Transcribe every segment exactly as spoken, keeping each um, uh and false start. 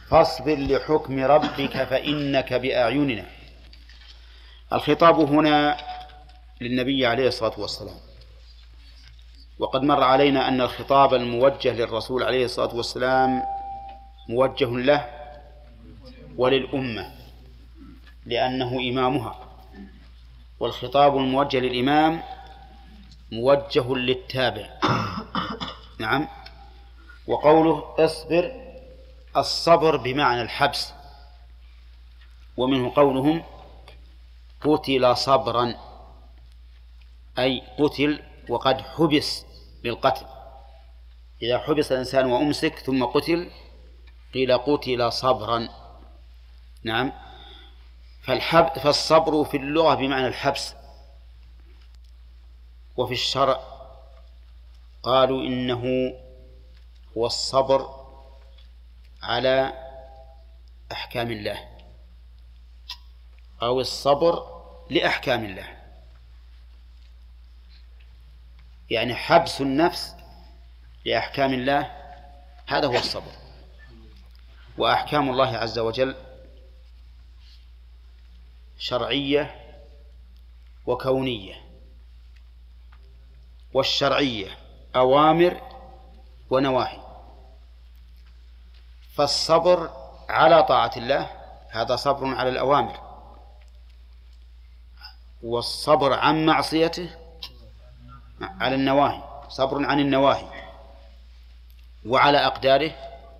فاصبر لحكم ربك فإنك بأعيننا. الخطاب هنا للنبي عليه الصلاة والسلام، وقد مر علينا أن الخطاب الموجه للرسول عليه الصلاة والسلام موجه له وللأمة لأنه إمامها، والخطاب الموجه للإمام موجه للتابع. نعم. وقوله اصبر، الصبر بمعنى الحبس، ومنه قولهم قتل صبرا، أي قتل وقد حبس للقتل. إذا حبس الإنسان وأمسك ثم قتل قيل قتل صبرا. نعم. فالحب فالصبر في اللغة بمعنى الحبس، وفي الشرع قالوا إنه هو الصبر على أحكام الله، أو الصبر لأحكام الله، يعني حبس النفس لأحكام الله، هذا هو الصبر. وأحكام الله عز وجل شرعية وكونية، والشرعية أوامر ونواهي. فالصبر على طاعة الله هذا صبر على الأوامر، والصبر عن معصيته على النواهي صبر عن النواهي، وعلى أقداره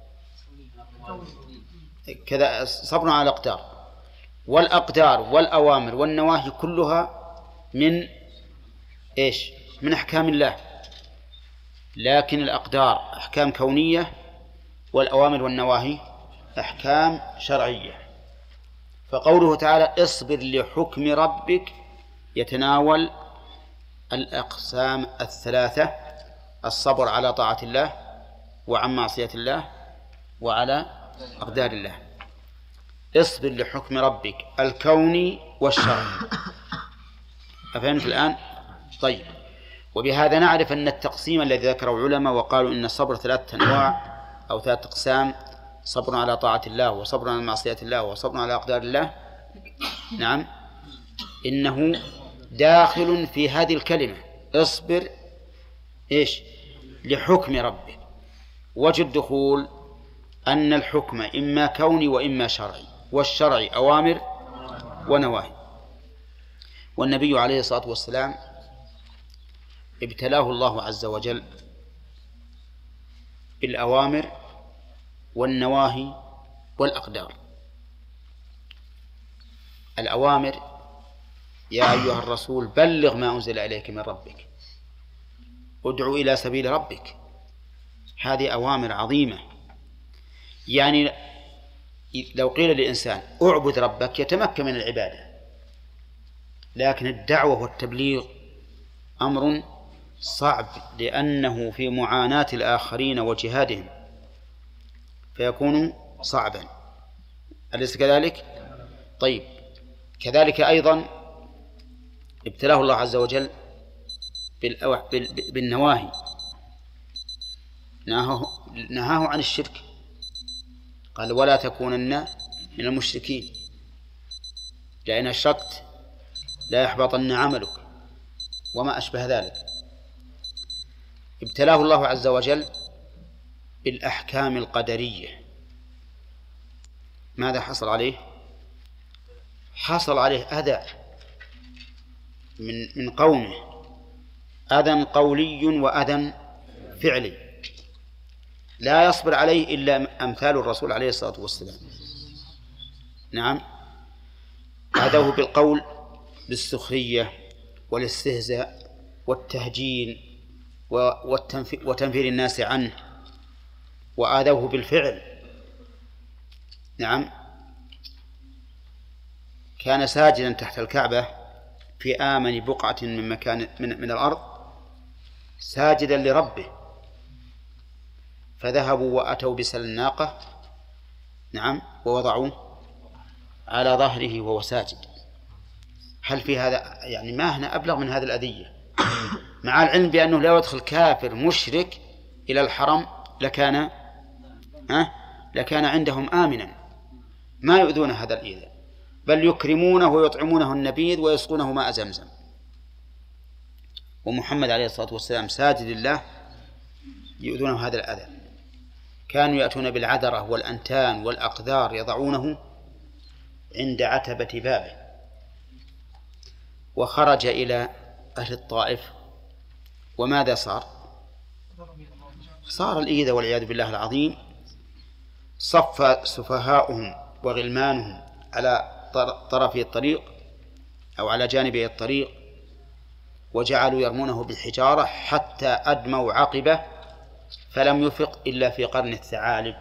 كذا صبر على الأقدار. والأقدار والأوامر والنواهي كلها من إيش؟ من أحكام الله، لكن الأقدار أحكام كونية والأوامر والنواهي أحكام شرعية. فقوله تعالى اصبر لحكم ربك يتناول الأقسام الثلاثة: الصبر على طاعة الله، وعن معصية الله، وعلى أقدار الله. اصبر لحكم ربك الكوني والشرعي. أفهمت الآن؟ طيب. وبهذا نعرف أن التقسيم الذي ذكره العلماء وقالوا إن الصبر ثلاثة أنواع أو ثلاثة أقسام: صبر على طاعة الله، وصبر على معصية الله، وصبر على أقدار الله. نعم، إنه داخل في هذه الكلمة اصبر إيش؟ لحكم ربك. وجه الدخول أن الحكم إما كوني وإما شرعي، والشرعي أوامر ونواهي. والنبي عليه الصلاة والسلام ابتلاه الله عز وجل بالأوامر والنواهي والأقدار. الأوامر: يا أيها الرسول بلغ ما أنزل إليك من ربك، ادعو إلى سبيل ربك. هذه أوامر عظيمة، يعني لو قيل للإنسان اعبد ربك يتمكن من العبادة، لكن الدعوة والتبليغ أمر صعب، لأنه في معاناة الآخرين وجهادهم فيكون صعبا. أليس كذلك؟ طيب. كذلك أيضا ابتلاه الله عز وجل بالنواهي، نهاه عن الشرك، قال ولا تكونن من المشركين، لأن أشركت لا يحبطن عملك، وما أشبه ذلك. ابتلاه الله عز وجل بالأحكام القدرية. ماذا حصل عليه؟ حصل عليه أذى من من قومه، أذى قولي وأذى فعلي لا يصبر عليه إلا أمثال الرسول عليه الصلاة والسلام. نعم، أذوه بالقول بالسخرية والاستهزاء والتهجين وتنفير الناس عنه، وآذوه بالفعل. نعم، كان ساجدا تحت الكعبة في آمن بقعة من مكان من, من الأرض ساجدا لربه، فذهبوا وأتوا بسل الناقة، نعم، ووضعوه على ظهره وهو ساجد. هل في هذا يعني ما هنا أبلغ من هذه الأذية؟ مع العلم بأنه لا يدخل كافر مشرك إلى الحرم لكان ها لكان عندهم آمنا ما يؤذون هذا الإيذاء، بل يكرمونه ويطعمونه النبيذ ويسقونه ماء زمزم. ومحمد عليه الصلاة والسلام ساجد الله يؤذونه هذا الأذى. كانوا يأتون بالعذرة والأنتان والأقذار يضعونه عند عتبة بابه. وخرج إلى أهل الطائف، وماذا صار؟ صار الإيذاء والعياذ بالله العظيم. صف سفهاؤهم وغلمانهم على طرفي الطريق أو على جانبي الطريق، وجعلوا يرمونه بالحجارة حتى أدموا عقبه فلم يفق إلا في قرن الثعالب.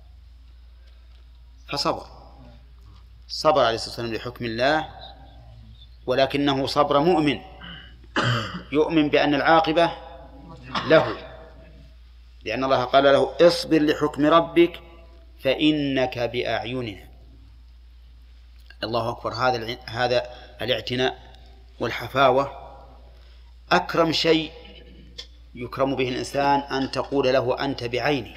فصبر صبر عليه الصلاة والسلام لحكم الله، ولكنه صبر مؤمن يؤمن بأن العاقبة له، لأن الله قال له اصبر لحكم ربك فإنك بأعيننا. الله أكبر. هذا هذا الاعتناء والحفاوة أكرم شيء يكرم به الإنسان، أن تقول له أنت بعيني،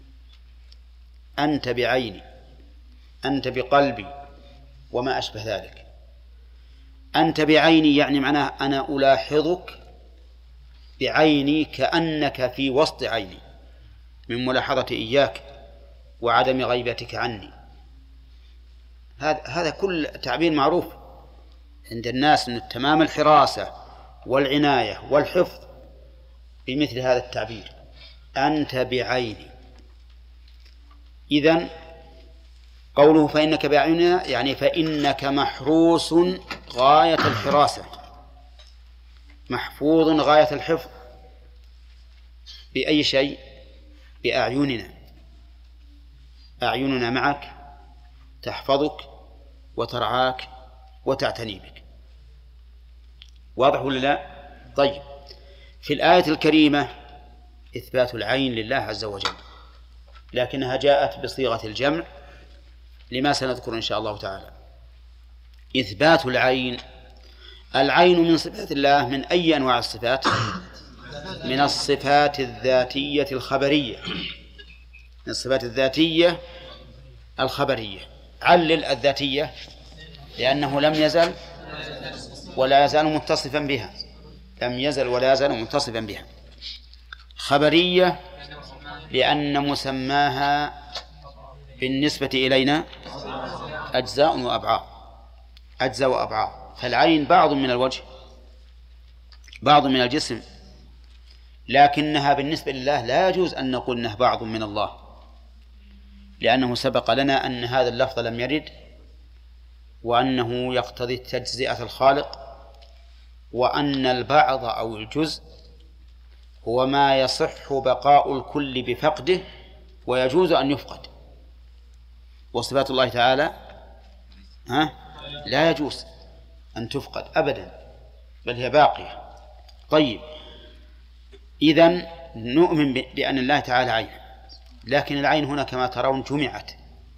أنت بعيني، أنت بقلبي، وما أشبه ذلك. أنت بعيني يعني معناه أنا ألاحظك بعيني كأنك في وسط عيني، من ملاحظة إياك وعدم غيبتك عني. هذا هذا كل تعبير معروف عند الناس، أن تمام الحراسة والعناية والحفظ بمثل هذا التعبير، أنت بعيني. إذن قوله فإنك بأعيننا يعني فإنك محروس غاية الحراسة، محفوظ غاية الحفظ. بأي شيء؟ بأعيننا. أعيننا معك تحفظك وترعاك وتعتني بك. واضح ولا لا؟ طيب، في الآية الكريمة إثبات العين لله عز وجل، لكنها جاءت بصيغة الجمع لما سنذكر إن شاء الله تعالى. إثبات العين، العين من صفات الله. من أي أنواع الصفات؟ من الصفات الذاتية الخبرية، من الصفات الذاتية الخبرية. علل الذاتية لأنه لم يزل ولا يزال متصفا بها، لم يزل ولا يزال متصفا بها. خبرية لأن مسماها بالنسبة إلينا أجزاء وأبعاد، أجزاء وأبعاد. فالعين بعض من الوجه، بعض من الجسم، لكنها بالنسبة لله لا يجوز أن نقول أنها بعض من الله، لأنه سبق لنا أن هذا اللفظ لم يرد، وأنه يقتضي تجزئة الخالق، وأن البعض أو الجزء هو ما يصح بقاء الكل بفقده ويجوز أن يفقد. وصفات الله تعالى ها لا يجوز أن تفقد أبدا، بل هي باقية. طيب، إذن نؤمن بأن الله تعالى عين، لكن العين هنا كما ترون جمعت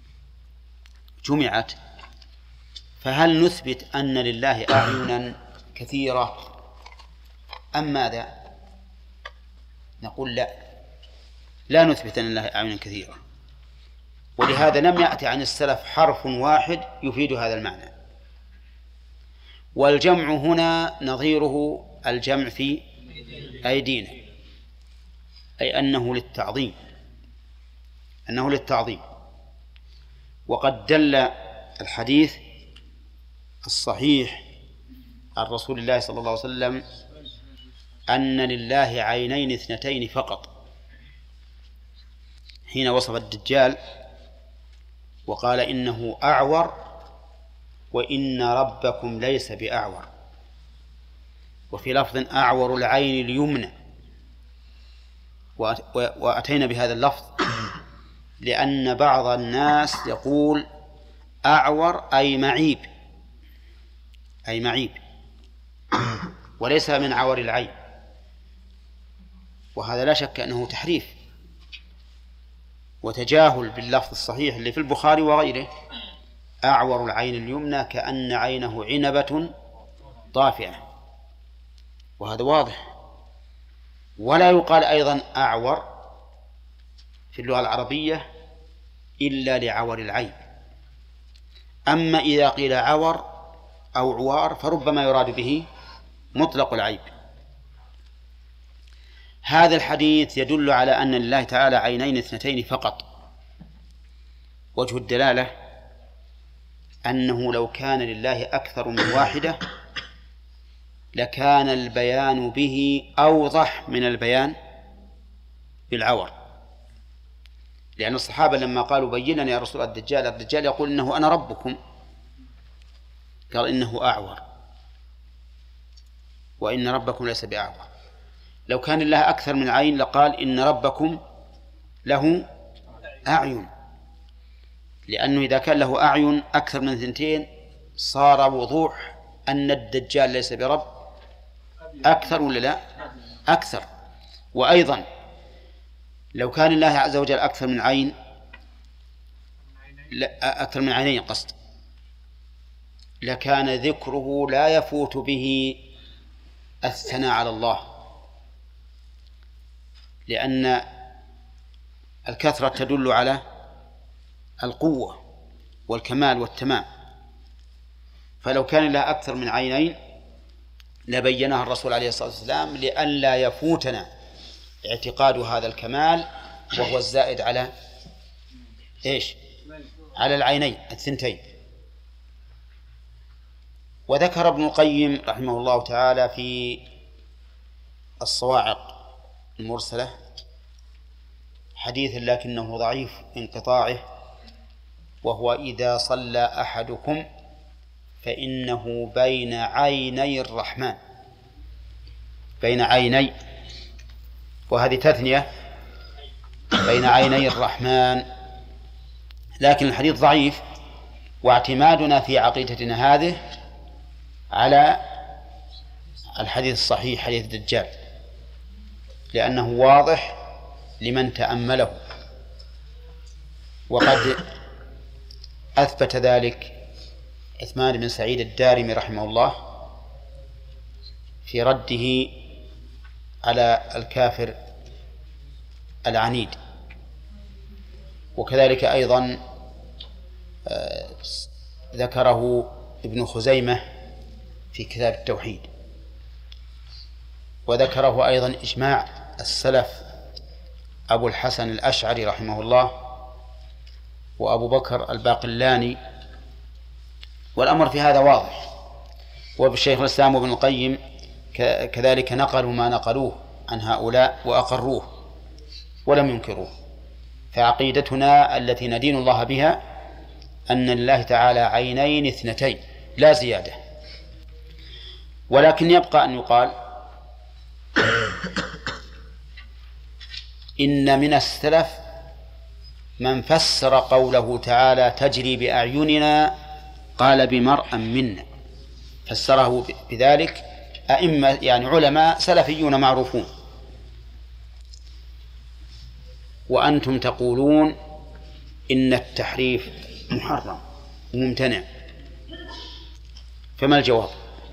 جمعت فهل نثبت أن لله أعينا كثيرة أم ماذا؟ نقول لا، لا نثبت أن لله أعينا كثيرة. ولهذا لم يأتي عن السلف حرف واحد يفيد هذا المعنى. والجمع هنا نظيره الجمع في أيدينا، أي أنه للتعظيم، أنه للتعظيم. وقد دل الحديث الصحيح عن رسول الله صلى الله عليه وسلم أن لله عينين اثنتين فقط، حين وصف الدجال وقال إنه أعور وإن ربكم ليس بأعور، وفي لفظ أعور العين اليمنى. وأتينا بهذا اللفظ لأن بعض الناس يقول أعور أي معيب، أي معيب، وليس من عور العين، وهذا لا شك أنه تحريف وتجاهل باللفظ الصحيح اللي في البخاري وغيره. أعور العين اليمنى كأن عينه عنبة طافئة، وهذا واضح. ولا يقال أيضا أعور في اللغة العربية إلا لعور العين. أما إذا قيل عور أو عوار فربما يراد به مطلق العيب. هذا الحديث يدل على أن لله تعالى عينين اثنتين فقط. وجه الدلالة أنه لو كان لله أكثر من واحدة لكان البيان به أوضح من البيان بالعور، لأن الصحابة لما قالوا بينا يا رسول الله الدجال، الدجال يقول إنه أنا ربكم، قال إنه أعور وإن ربكم ليس بأعور. لو كان الله أكثر من عين لقال إن ربكم له أعين، لأنه إذا كان له أعين أكثر من ثنتين صار وضوح أن الدجال ليس برب أكثر ولا لا؟ أكثر. وأيضا لو كان الله عز وجل أكثر من عين أكثر من عينين قصد لكان ذكره لا يفوت به الثناء على الله، لأن الكثرة تدل على القوة والكمال والتمام. فلو كان الله أكثر من عينين لبينها الرسول عليه الصلاة والسلام لئلا يفوتنا اعتقاد هذا الكمال وهو الزائد على إيش؟ على العينين الثنتين. وذكر ابن القيم رحمه الله تعالى في الصواعق المرسلة حديث لكنه ضعيف انقطاعه، وهو إذا صلى أحدكم فإنه بين عيني الرحمن، بين عيني، وهذه تثنية بين عيني الرحمن، لكن الحديث ضعيف. واعتمادنا في عقيدتنا هذه على الحديث الصحيح حديث الدجال، لأنه واضح لمن تأمله، وقد أثبت ذلك عثمان بن سعيد الدارمي رحمه الله في رده على الكافر العنيد. وكذلك أيضا ذكره ابن خزيمة في كتاب التوحيد، وذكره أيضا إجماع السلف أبو الحسن الأشعري رحمه الله وأبو بكر الباقلاني، والأمر في هذا واضح. وبالشيخ الإسلام وابن القيم كذلك نقلوا ما نقلوه عن هؤلاء وأقروه ولم ينكروه. فعقيدتنا التي ندين الله بها أن لله تعالى عينين اثنتين لا زيادة. ولكن يبقى أن يقال إن من السلف من فسر قوله تعالى تجري بأعيننا قال بمرأ منا، فسره بذلك أئمة يعني علماء سلفيون معروفون. وأنتم تقولون إن التحريف محرم وممتنع، فما الجواب؟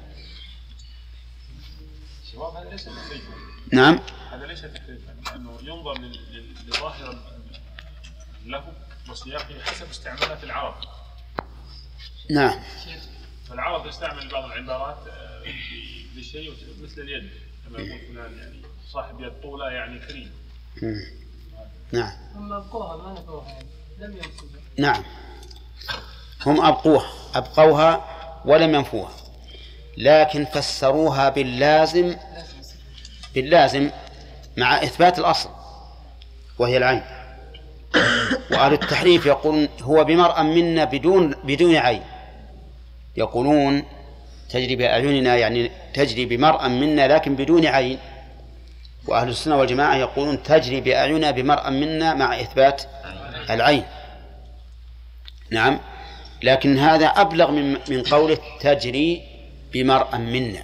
الجواب هذا ليس تحريفا. نعم، هذا ليس تحريفا، لأنه ينظر لظاهر له وسياقه حسب استعمالات العرب. نعم. فالعرب يستعمل بعض العبارات للشيء مثل اليد، كما يقول فلان يعني صاحب يد طولة يعني كريم. نعم. هم أبقوها ما نفوها يعني. لم ينفوها. نعم، هم أبقوها أبقوها ولم ينفوها، لكن فسروها باللازم باللازم مع إثبات الأصل وهي العين. وأهل التحريف يقولون هو بمرأ منا بدون بدون عين، يقولون تجري بأعيننا يعني تجري بمرأ منا لكن بدون عين. وأهل السنة والجماعة يقولون تجري بأعيننا بمرأ منا مع إثبات العين. نعم، لكن هذا أبلغ من من قوله تجري بمرأ منا،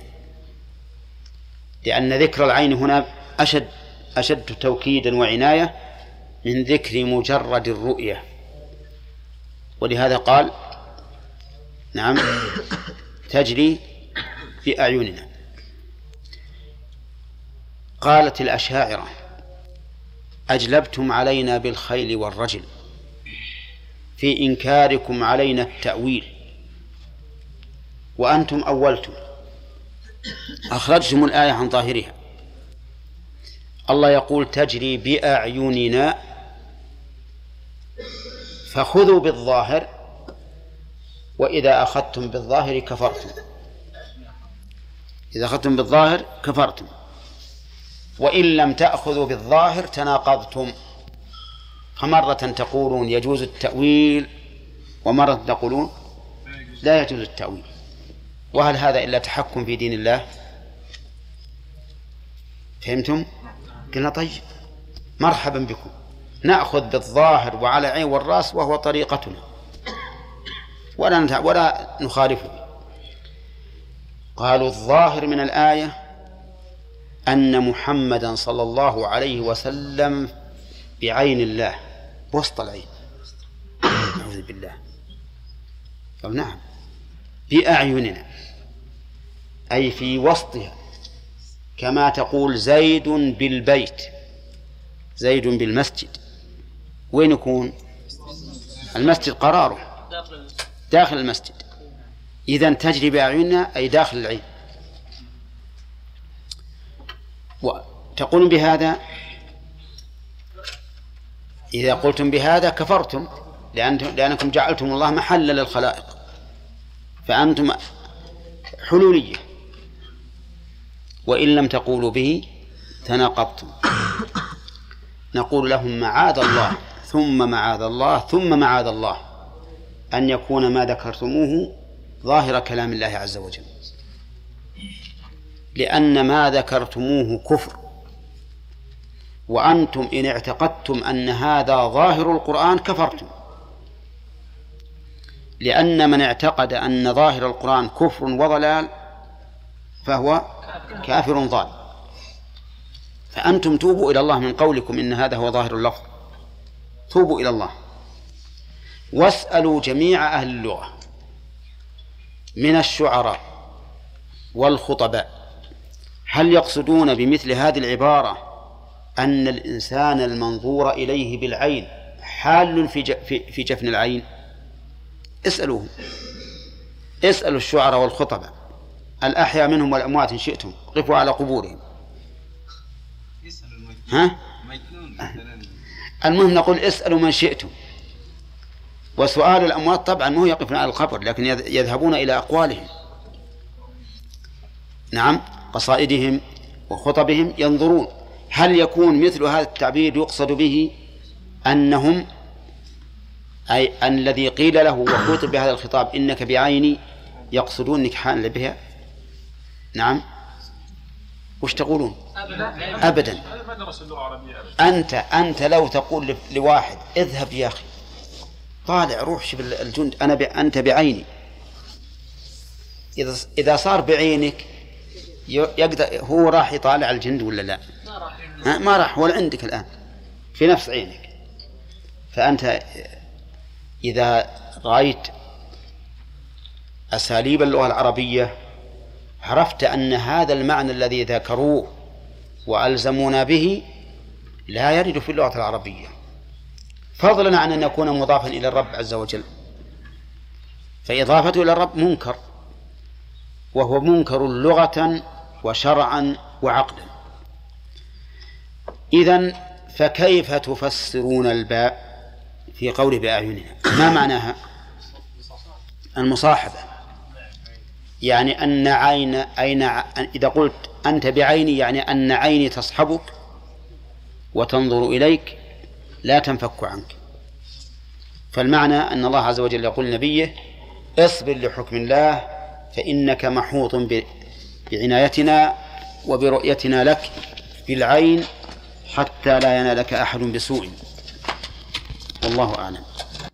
لأن ذكر العين هنا أشد أشد توكيدا وعناية من ذكر مجرد الرؤية. ولهذا قال نعم تجري بأعيننا. قالت الأشاعرة أجلبتم علينا بالخيل والرجل، في إنكاركم علينا التأويل وأنتم أولتم أخرجتم الآية عن ظاهرها. الله يقول تجري بأعيننا، فخذوا بالظاهر، وإذا أخذتم بالظاهر كفرتم. إذا أخذتم بالظاهر كفرتم، وإن لم تأخذوا بالظاهر تناقضتم. فمرة تقولون يجوز التأويل ومرة تقولون لا يجوز التأويل. وهل هذا إلا تحكم في دين الله؟ فهمتم؟ قلنا طيب مرحبا بكم، نأخذ بالظاهر وعلى عين والرأس، وهو طريقتنا ولا ولا نخالفه. قالوا الظاهر من الآية أن محمدا صلى الله عليه وسلم بعين الله، وسط العين. أعوذ بالله. قال نعم بأعيننا، أي في وسطها، كما تقول زيد بالبيت، زيد بالمسجد. وين يكون المسجد؟ قراره داخل المسجد. إذن تجري بأعيننا أي داخل العين. وتقولون بهذا، إذا قلتم بهذا كفرتم، لأنكم جعلتم الله محلا للخلائق، فأنتم حلولية. وإن لم تقولوا به تناقضتم. نقول لهم معاذ الله ثم معاذ الله ثم معاذ الله أن يكون ما ذكرتموه ظاهر كلام الله عز وجل، لأن ما ذكرتموه كفر، وأنتم إن اعتقدتم أن هذا ظاهر القرآن كفرتم، لأن من اعتقد أن ظاهر القرآن كفر وضلال فهو كافر ضال. فأنتم توبوا إلى الله من قولكم إن هذا هو ظاهر اللفظ، توبوا إلى الله. واسألوا جميع أهل اللغة من الشعراء والخطباء هل يقصدون بمثل هذه العبارة أن الإنسان المنظور إليه بالعين حال في جفن العين؟ اسألوهم، اسألوا الشعراء والخطباء الأحياء منهم والأموات إن شئتم، قفوا على قبورهم. ها؟ المهم نقول اسألوا من شئتم. وسؤال الأموات طبعا مو يقفون على القبر، لكن يذهبون إلى أقوالهم، نعم، قصائدهم وخطبهم، ينظرون هل يكون مثل هذا التعبير يقصد به أنهم أي أن الذي قيل له وخطب بهذا الخطاب إنك بعيني يقصدون إنك حال بها؟ نعم. وش تقولون؟ أبدا, أبداً. أنت أنت لو تقول لواحد اذهب يا أخي طالع روح شوف الجند، أنا ب... أنت بعيني، إذا إذا صار بعينك يقدر هو راح يطالع الجند ولا لا؟ ها؟ ما راح، ولا عندك الآن في نفس عينك. فأنت إذا رأيت أساليب اللغة العربية عرفت أن هذا المعنى الذي ذكروه وألزمونا به لا يرد في اللغة العربية، فضلا عن أن يكون مضافا إلى الرب عز وجل. فإضافته إلى الرب منكر، وهو منكر لغة وشرعا وعقلا. إذن فكيف تفسرون الباء في قوله بأعيننا؟ ما معناها؟ المصاحبة، يعني أن عين أين إذا قلت أنت بعيني يعني أن عيني تصحبك وتنظر إليك لا تنفك عنك. فالمعنى أن الله عز وجل يقول لنبيه اصبر لحكم الله فإنك محوط بعنايتنا وبرؤيتنا لك بالعين حتى لا ينالك أحد بسوء. والله أعلم.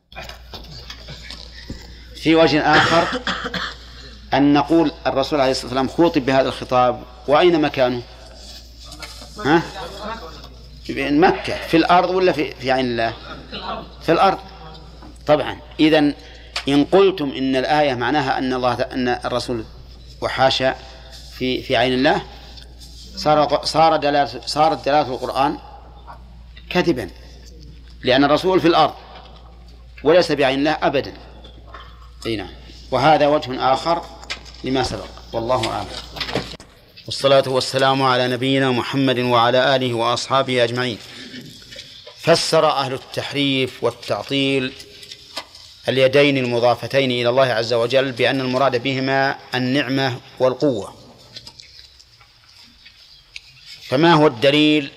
في وجه آخر أن نقول الرسول عليه الصلاة والسلام خوطب بهذا الخطاب، وأين مكانه؟ ها؟ في مكة، في الأرض ولا في في عين الله؟ في الأرض طبعا. إذن إن قلتم إن الآية معناها أن الله أن الرسول وحاشا في في عين الله صار صار دلالة صارت دلالة القرآن كذبا، لأن الرسول في الأرض وليس بعين الله أبدا. أي نعم. وهذا وجه آخر لما سبق، والله أعلم. والصلاة والسلام على نبينا محمد وعلى آله وأصحابه أجمعين. فسر أهل التحريف والتعطيل اليدين المضافتين إلى الله عز وجل بأن المراد بهما النعمة والقوة. فما هو الدليل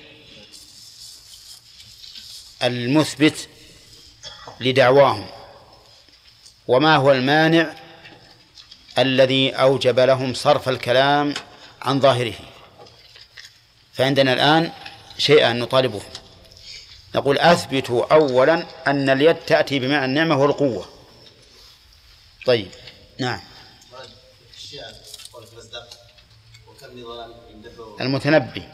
المثبت لدعواهم، وما هو المانع الذي أوجب لهم صرف الكلام عن ظاهره؟ فعندنا الآن شيئا نطالبه. نقول أثبتوا أولا أن اليد تأتي بمعنى النعمة والقوة. طيب نعم. المتنبي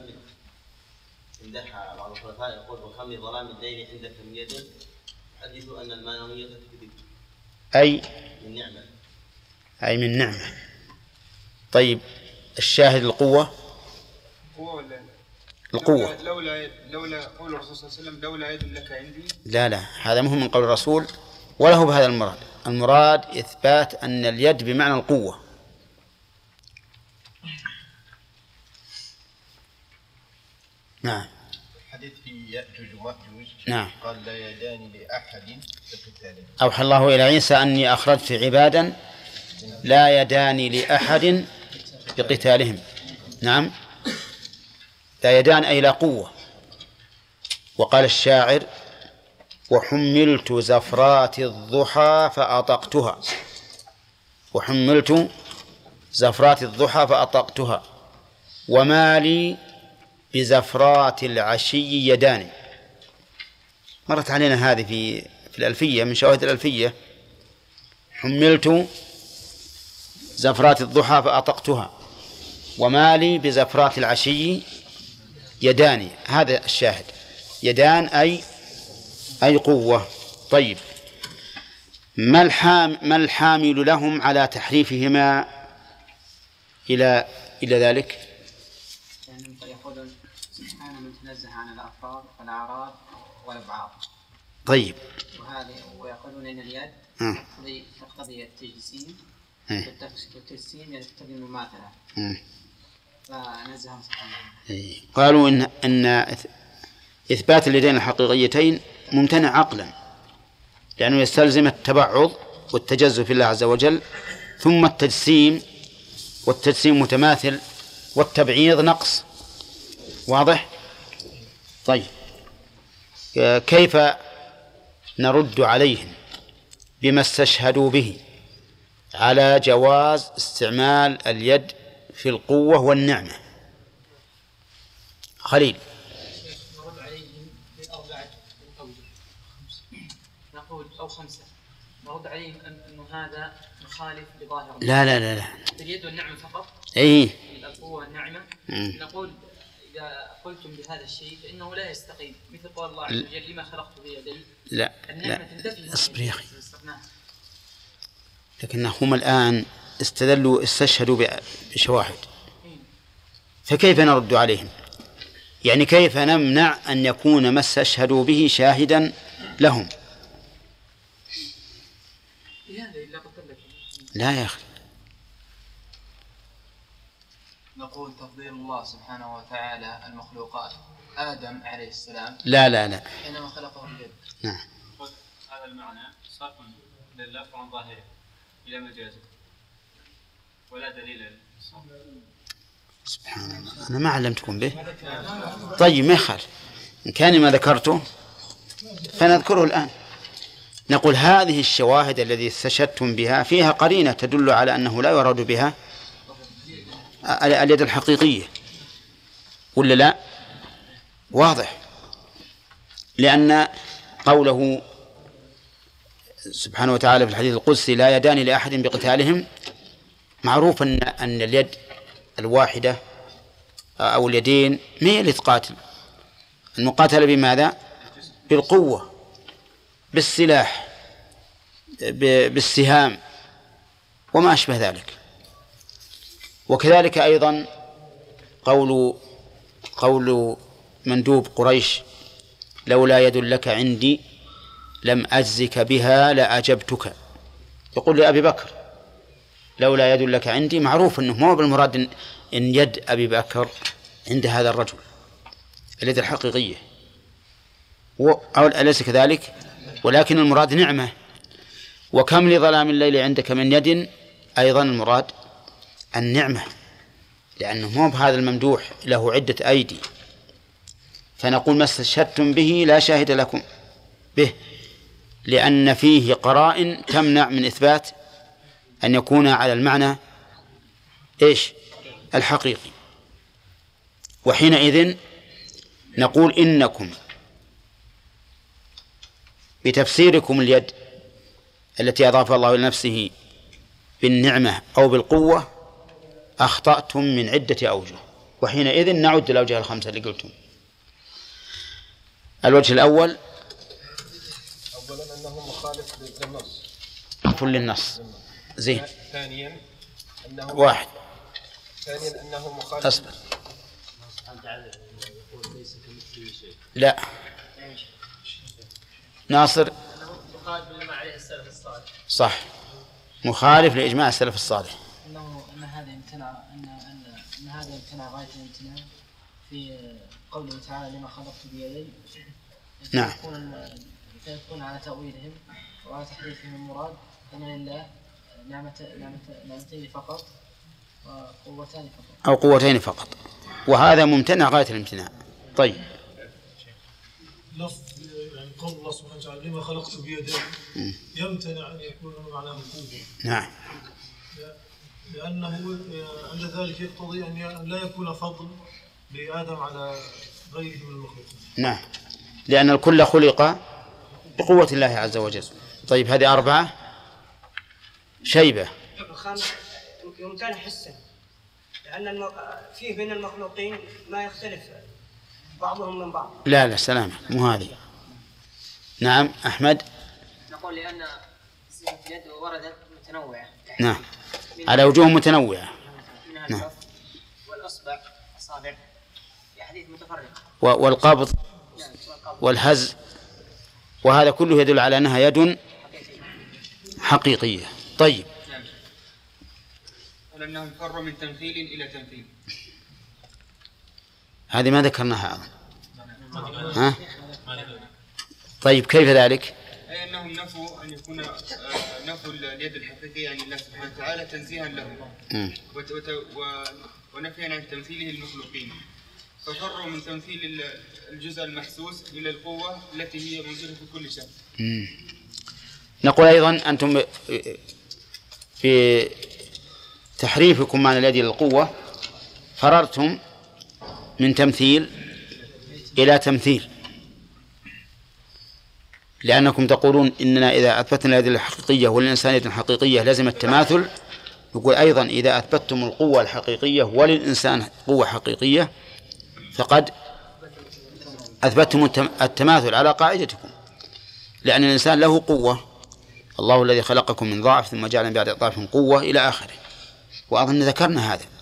امدحها بعض الخلفاء يقول وكم لظلام الليل عندك من يد حدثوا أن المانوية تكذب أي من نعمة أي من نعمة. طيب الشاهد القوة قوة ولا القوة لولا لولا قول الرسول صلى الله عليه وسلم لولا يد لك عندي. لا لا هذا مهم من قول الرسول ولا هو بهذا المراد. المراد إثبات أن اليد بمعنى القوة. نعم. حديث في يأجوج ومأجوج نعم. قال لا يدان لأحد بقتاله. أوحى الله إلى عيسى أني أخرجت عبادا لا يدان لأحد بقتالهم. نعم. لا يدان أي لا قوة. وقال الشاعر وحملت زفرات الضحى فأطقتها. وحملت زفرات الضحى فأطقتها وما لي بزفرات العشي يدان. مرت علينا هذه في في الألفية من شواهد الألفية. حملت زفرات الضحى فأطقتها وما لي بزفرات العشي يدان. هذا الشاهد. يدان أي أي قوة. طيب ما الحام ما الحامل لهم على تحريفهما إلى إلى ذلك؟ يعني يقولون سبحانه متنزه عن الأفراد والأعراض والأبعاد. طيب. وهذه ويقولون إن اليد آه. تقتضي التجسيم آه. والتجسيم يقتضي المماثلة. آه. فنزه سبحانه. قالوا إن أن إثبات اليدين الحقيقيتين ممتنع عقلا لأنه يستلزم التبعض والتجزؤ في الله عز وجل، ثم التجسيم والتجسيم متماثل، والتبعيض نقص. واضح؟ طيب كيف نرد عليهم بما استشهدوا به على جواز استعمال اليد في القوة والنعمة؟ خليل. نرد عليهم بأربعة أوجه نقول أو خمسة. نرد عليهم أنه هذا مخالف لظاهر لا لا لا لا اليد والنعمة فقط. أي القوة والنعمة. مم. نقول إذا قلتم بهذا الشيء فإنه لا يستقيم، مثل قول الله عز وجل لما خلقت بيدي. لا النعمة لا تنتفي. اصبر يا أخي. لكنهم الآن استدلوا استشهدوا بشواهد، فكيف نرد عليهم؟ يعني كيف نمنع أن يكون ما استشهدوا به شاهدا لهم؟ لا يا أخي. نقول تفضيل الله سبحانه وتعالى المخلوقات آدم عليه السلام لا لا لا حينما خلقه اليد. نعم. هذا المعنى صرف لللفظ عن ظاهره إلى مجازه ولا دليل. سبحان الله أنا ما علمتكم به. طيب ما يخالف إن كان ما ذكرته فنذكره الآن. نقول هذه الشواهد التي استشهدتم بها فيها قرينة تدل على أنه لا يراد بها اليد الحقيقية ولا لا؟ واضح. لأن قوله سبحانه وتعالى في الحديث القدسي لا يدان لأحد بقتالهم، معروف أن أن اليد الواحدة أو اليدين ما هي اللي تقاتل. المقاتلة بماذا؟ بالقوة، بالسلاح، بالسهام وما أشبه ذلك. وكذلك أيضا قول قول مندوب قريش لولا يد لك عندي لم أجزك بها لأجبتك. يقول لأبي بكر لولا يد لك عندي، معروف أنه مو بالمراد إن يد أبي بكر عند هذا الرجل اليد الحقيقية، أو أليس كذلك؟ ولكن المراد نعمة. وكم لظلام الليل عندك من يد، أيضا المراد النعمة، لأنه مو بهذا الممدوح له عدة أيدي. فنقول ما استشهدتم به لا شاهد لكم به، لأن فيه قرائن تمنع من إثبات أن يكون على المعنى إيش الحقيقي. وحينئذ نقول إنكم بتفسيركم اليد التي أضاف الله لنفسه بالنعمة أو بالقوة أخطأتم من عدة أوجه، وحينئذ نعد الأوجه الخمسة اللي قلتم. الوجه الأول أولا أنه مخالف للنص للنص. زين. ثانيا أنه واحد. ثانيا أنه مخالف. أصبر. لا ناصر مخالف لما عليه السلف الصالح. صح، مخالف لإجماع السلف الصالح. انه ان هذا امتنع ان ان ان هذا امتنع غايه الامتناع في قوله تعالى لما خلقت بيدي. نعم. فيكون فيكون على تأويلهم وعلى تحريفهم المراد أن لله نعمة نعمة نعمتين فقط وقوتان فقط أو قوتين فقط، وهذا ممتنع غاية الامتناع. طيب لفظ يعني قول الله سبحانه وتعالى لما خلقت بيدي يمتنع أن يكون معناه القوة. نعم. لأنه عند ذلك يقتضي أن لا يكون فضل لآدم على غيره من المخلوقين. نعم، لأن الكل خلق بقوة الله عز وجل. طيب هذه أربعة. شيبة. الخامس يمتنع حسا، لأن الم... فيه بين المخلوقين ما يختلف بعضهم من بعض. لا لا سلامة، مو هذه. نعم أحمد. نقول لأن صفة اليد وردت متنوعة. نعم على وجوه متنوعة. منها نعم. الكف والأصبع أصابع في أحاديث متفرقة. والقبض والهز، وهذا كله يدل على أنها يد حقيقية. طيب ولأنهم فروا من تمثيل إلى تمثيل. هذه ما ذكرناها أظن. ها؟ طيب كيف ذلك؟ أي أنهم نفوا أن يكون نفوا اليد الحقيقية عن الله سبحانه وتعالى تنزيها له ونفيا عن تمثيله المخلوقين، ففروا من تمثيل الجزء المحسوس إلى القوة التي هي موجودة في كل شيء. نقول أيضا أنتم في تحريفكم معنى اليد للقوة فررتم من تمثيل إلى تمثيل، لأنكم تقولون إننا إذا أثبتنا اليد الحقيقية والإنسان يد حقيقية لازم التماثل. يقول أيضا إذا أثبتتم القوة الحقيقية وللإنسان قوة حقيقية فقد أثبتتم التماثل على قاعدتكم، لأن الإنسان له قوة، الله الذي خلقكم من ضعف ثم جعل من بعد ضعف قوة إلى آخره. وأظن ذكرنا هذا،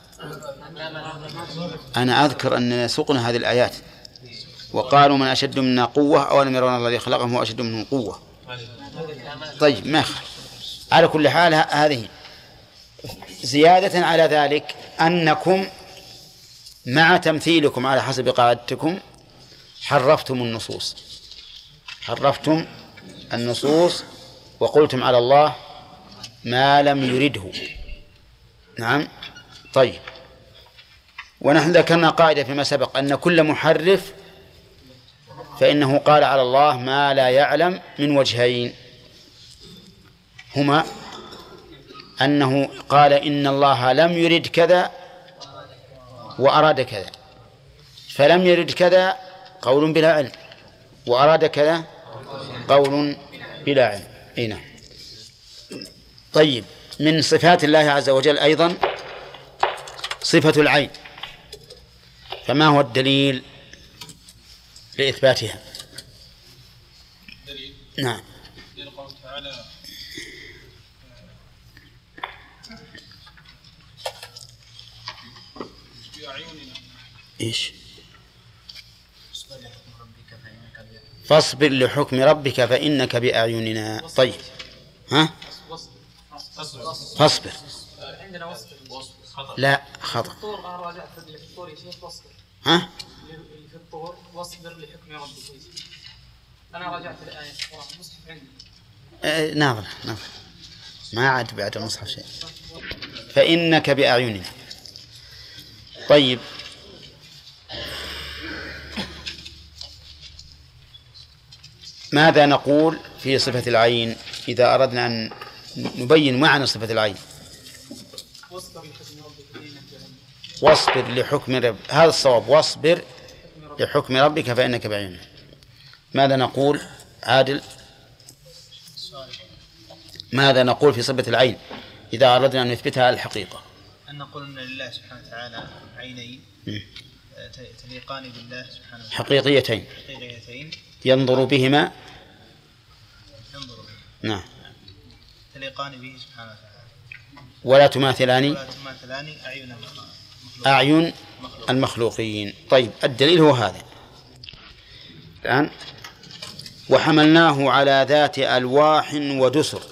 أنا أذكر أننا سقنا هذه الآيات وقالوا من أشد منا قوة أولم يرون الذي خلقهم هو أشد منهم قوة. طيب ما يخالف. على كل حال هذه زيادة على ذلك أنكم مع تمثيلكم على حسب قاعدتكم حرفتم النصوص، حرفتم النصوص وقلتم على الله ما لم يرده. نعم. طيب ونحن ذكرنا قاعدة فيما سبق أن كل محرف فإنه قال على الله ما لا يعلم من وجهين، هما أنه قال إن الله لم يرد كذا وأراد كذا، فلم يرد كذا قول بلا علم، وأراد كذا قول بلا علم. هنا طيب من صفات الله عز وجل أيضا صفة العين، فما هو الدليل لإثباتها؟ دليل. نعم. دليل قوله تعالى بأعيننا. إيش؟ فاصبر لحكم ربك فإنك بأعيننا. طيب ها فاصبر عندنا وصف لا خطأ. الطور أنا راجعت في الطور يا شيخ واصبر. ها اللي في الطور واصبر لحكم ربك. أنا راجعت الآية المصحف عندي. آه ناظر ناظر ما عاد بعد المصحف شيء. فإنك بأعيننا. طيب ماذا نقول في صفة العين إذا أردنا أن نبين معنى صفة العين؟ واصبر لحكم ربك. هذا الصواب، واصبر لحكم ربك فإنك بأعيننا. ماذا نقول عادل؟ ماذا نقول في صفة العين إذا أردنا أن نثبتها على الحقيقة؟ أن نقول أن لله سبحانه وتعالى عينين تليقان بالله سبحانه وتعالى حقيقيتين حقيقيتين ينظر بهما ينظر بهما نعم تليقان به سبحانه وتعالى ولا تماثلان ولا تماثلان أعين أعين المخلوقين. طيب الدليل هو هذا الآن: وحملناه على ذات ألواح ودسر.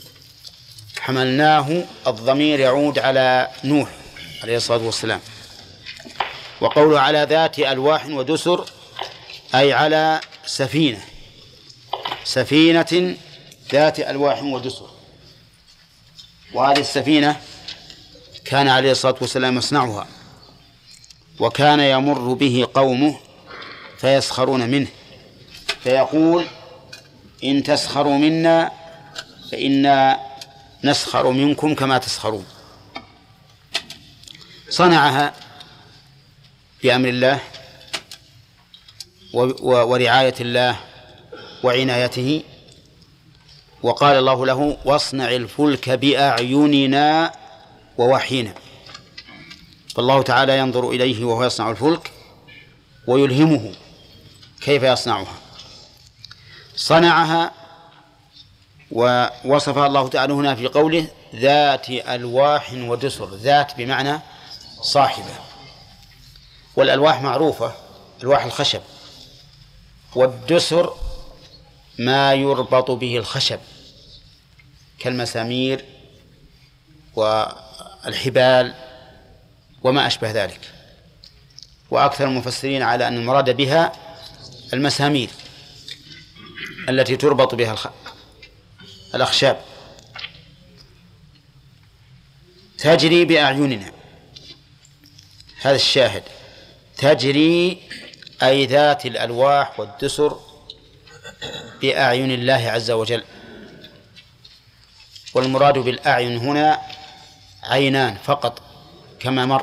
حملناه الضمير يعود على نوح عليه الصلاة والسلام، وقوله على ذات ألواح ودسر أي على سفينة سفينة ذات ألواح ودسر. وهذه السفينة كان عليه الصلاة والسلام يصنعها، وكان يمر به قومه فيسخرون منه فيقول: إن تسخروا منا فإنا نسخر منكم كما تسخرون. صنعها بأمر الله ورعاية الله وعنايته، وقال الله له: واصنع الفلك بأعيننا ووحينا. فالله تعالى ينظر إليه وهو يصنع الفلك ويلهمه كيف يصنعها. صنعها ووصفها الله تعالى هنا في قوله ذات ألواح ودسر. ذات بمعنى صاحبة، والألواح معروفة، ألواح الخشب، والدسر ما يربط به الخشب كالمسامير والحبال وما أشبه ذلك. وأكثر المفسرين على أن المراد بها المسامير التي تربط بها الخ... الأخشاب. تجري بأعيننا، هذا الشاهد. تجري أي ذات الألواح والدسر بأعين الله عز وجل. والمراد بالأعين هنا عينان فقط كما مر.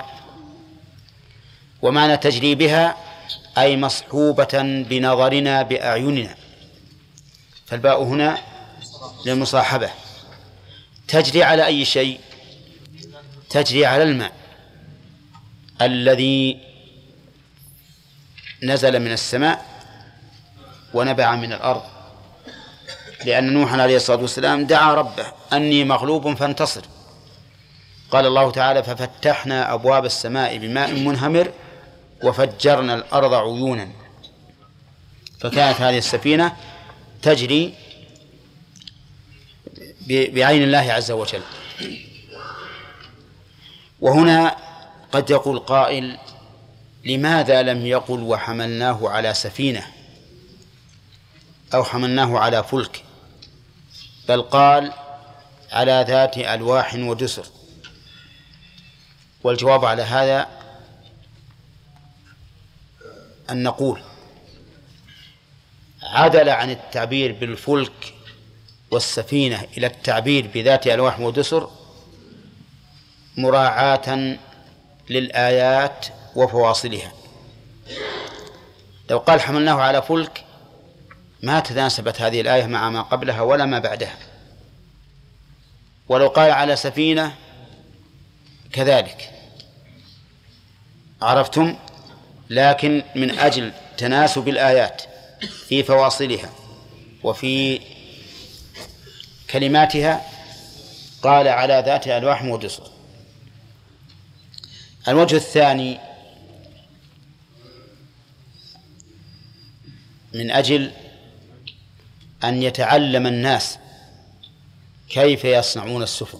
ومعنى تجري بها أي مصحوبة بنظرنا بأعيننا، فالباء هنا للمصاحبة. تجري على أي شيء؟ تجري على الماء الذي نزل من السماء ونبع من الأرض، لأن نوحا عليه الصلاة والسلام دعا ربه: أني مغلوب فانتصر. قال الله تعالى: ففتحنا أبواب السماء بماء منهمر وفجرنا الأرض عيونا. فكانت هذه السفينة تجري بعين الله عز وجل. وهنا قد يقول قائل: لماذا لم يقل وحملناه على سفينة أو حملناه على فلك، بل قال على ذات ألواح ودسر؟ والجواب على هذا أن نقول عدل عن التعبير بالفلك والسفينة إلى التعبير بذات ألواح ودسر مراعاة للآيات وفواصلها. لو قال حملناه على فلك ما تناسبت هذه الآية مع ما قبلها ولا ما بعدها، ولو قال على سفينة كذلك. عرفتم؟ لكن من أجل تناسب الآيات في فواصلها وفي كلماتها قال على ذات ألواح ودسر. الوجه الثاني من أجل أن يتعلم الناس كيف يصنعون السفن،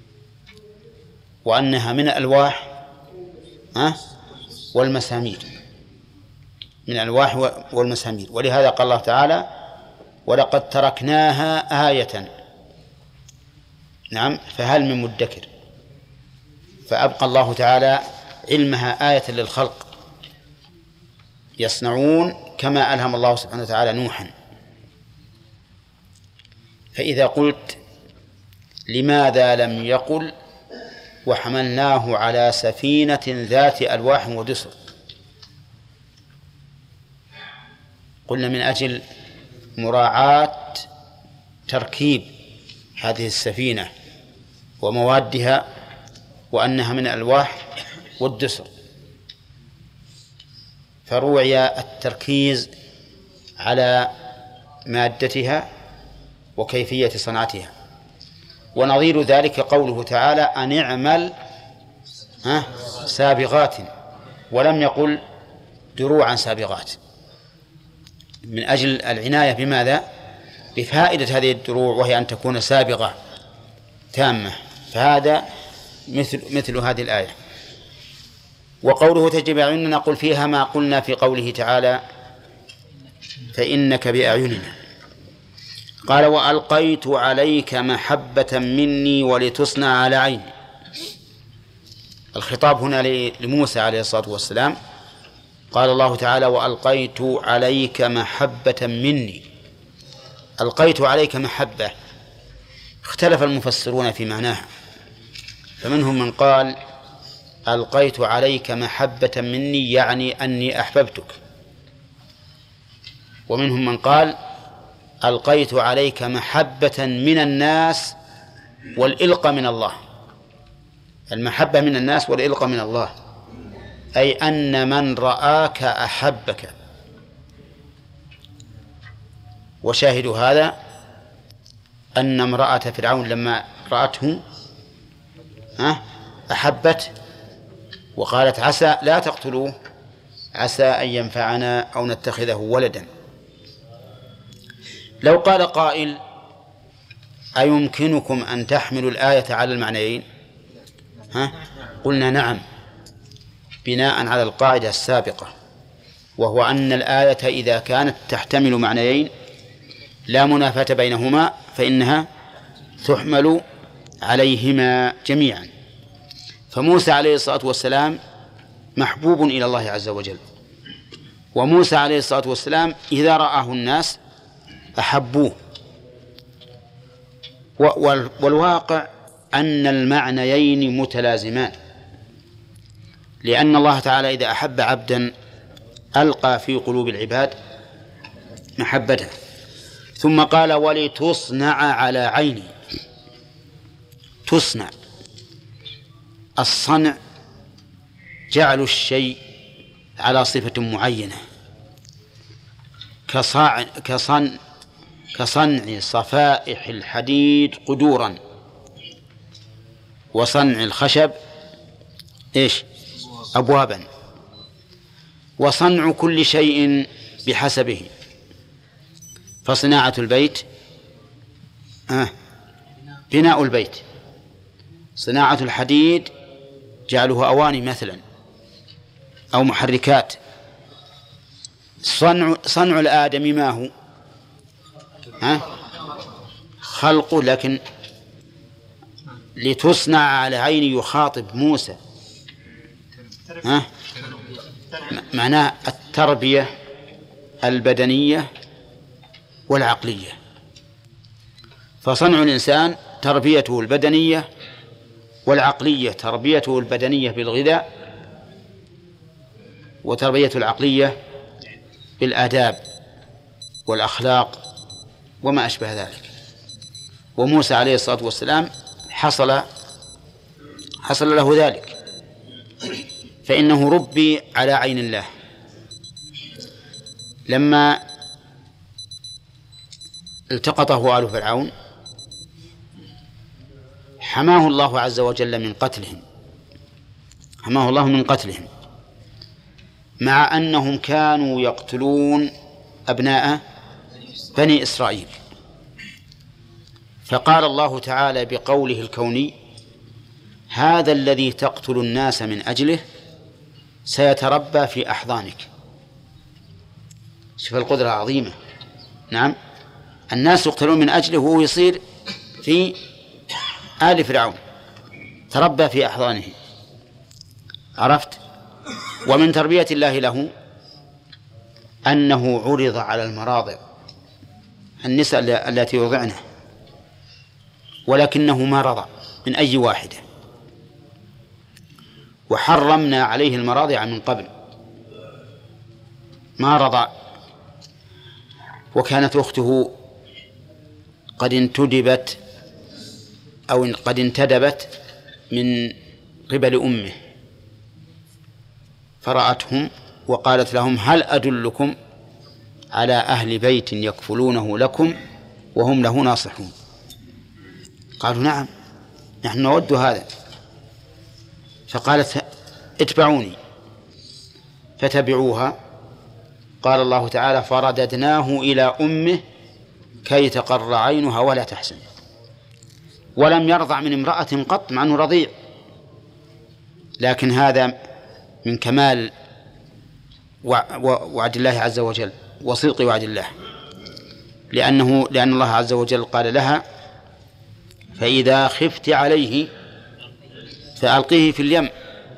وأنها من الألواح والمسامير، من الألواح والمسامير. ولهذا قال الله تعالى: ولقد تركناها آية. نعم، فهل من مدكر؟ فأبقى الله تعالى علمها آية للخلق، يصنعون كما ألهم الله سبحانه وتعالى نوحا. فإذا قلت لماذا لم يقل وحملناه على سفينة ذات ألواح ودسر؟ قلنا من أجل مراعاة تركيب هذه السفينة وموادها، وأنها من الألواح والدسر، فروعي التركيز على مادتها وكيفية صنعتها. ونظير ذلك قوله تعالى: أن اعمل سابغات، ولم يقل دروعا سابغات، من أجل العناية بماذا؟ بفائدة هذه الدروع، وهي أن تكون سابغة تامة. فهذا مثل مثل هذه الآية. وقوله تجري بأعيننا، نقول فيها ما قلنا في قوله تعالى: فإنك بأعيننا. قال: وألقيت عليك محبة مني ولتصنع على عيني. الخطاب هنا لموسى عليه الصلاة والسلام. قال الله تعالى: وألقيت عليك محبة مني. ألقيت عليك محبة، اختلف المفسرون في معناها، فمنهم من قال: ألقيت عليك محبة مني يعني أني أحببتك، ومنهم من قال: ألقيت عليك محبة من الناس والإلقى من الله. المحبة من الناس والإلقى من الله، أي أن من رآك أحبك. وشاهد هذا أن امرأة فرعون لما رأته أحبت وقالت: عسى لا تقتلوه، عسى أن ينفعنا أو نتخذه ولدا. لو قال قائل: أيمكنكم أن تحملوا الآية على المعنيين؟ ها؟ قلنا نعم، بناء على القاعدة السابقة، وهو أن الآية إذا كانت تحتمل معنيين لا منافاة بينهما فإنها تحمل عليهما جميعا. فموسى عليه الصلاة والسلام محبوب إلى الله عز وجل، وموسى عليه الصلاة والسلام إذا رآه الناس أحبوه. والواقع أن المعنيين متلازمان، لأن الله تعالى إذا أحب عبدا ألقى في قلوب العباد محبته. ثم قال: ولتصنع على عيني. تصنع، الصنع جعل الشيء على صفة معينة، كصنع, كصنع, كصنع صفائح الحديد قدورا، وصنع الخشب إيش؟ أبوابا. وصنع كل شيء بحسبه، فصناعة البيت آه بناء البيت، صناعة الحديد جعله أواني مثلا أو محركات. صنع, صنع الآدم ما هو؟ آه خلقه، لكن لتصنع على عين يخاطب موسى آه معناه التربية البدنية والعقلية. فصنع الإنسان تربيته البدنية والعقلية، تربيته البدنية بالغذاء، وتربية العقلية بالآداب والأخلاق وما أشبه ذلك. وموسى عليه الصلاة والسلام حصل حصل له ذلك، فإنه ربي على عين الله. لما التقطه آل فرعون حماه الله عز وجل من قتلهم، حماه الله من قتلهم، مع أنهم كانوا يقتلون أبناء بني إسرائيل. فقال الله تعالى بقوله الكوني: هذا الذي تقتل الناس من أجله سيتربى في أحضانك. شوف القدرة عظيمة. نعم، الناس يقتلون من أجله وهو يصير في آل فرعون، تربى في أحضانه. عرفت؟ ومن تربية الله له أنه عرض على المراضع، النساء التي يرضعنه، ولكنه ما رضع من أي واحدة، وحرمنا عليه المراضع من قبل ما رضع. وكانت أخته قد انتدبت أو قد انتدبت من قبل أمه، فرأتهم وقالت لهم: هل أدلكم على أهل بيت يكفلونه لكم وهم له ناصحون؟ قالوا: نعم، نحن نود هذا. فقالت: اتبعوني. فتبعوها. قال الله تعالى: فرددناه إلى أمه كي تقر عينها ولا تحزن. ولم يرضع من امرأة قط، مع أنه رضيع، لكن هذا من كمال وعد الله عز وجل وصدق وعد الله، لأنه لأن الله عز وجل قال لها: فإذا خفت عليه فألقيه في اليم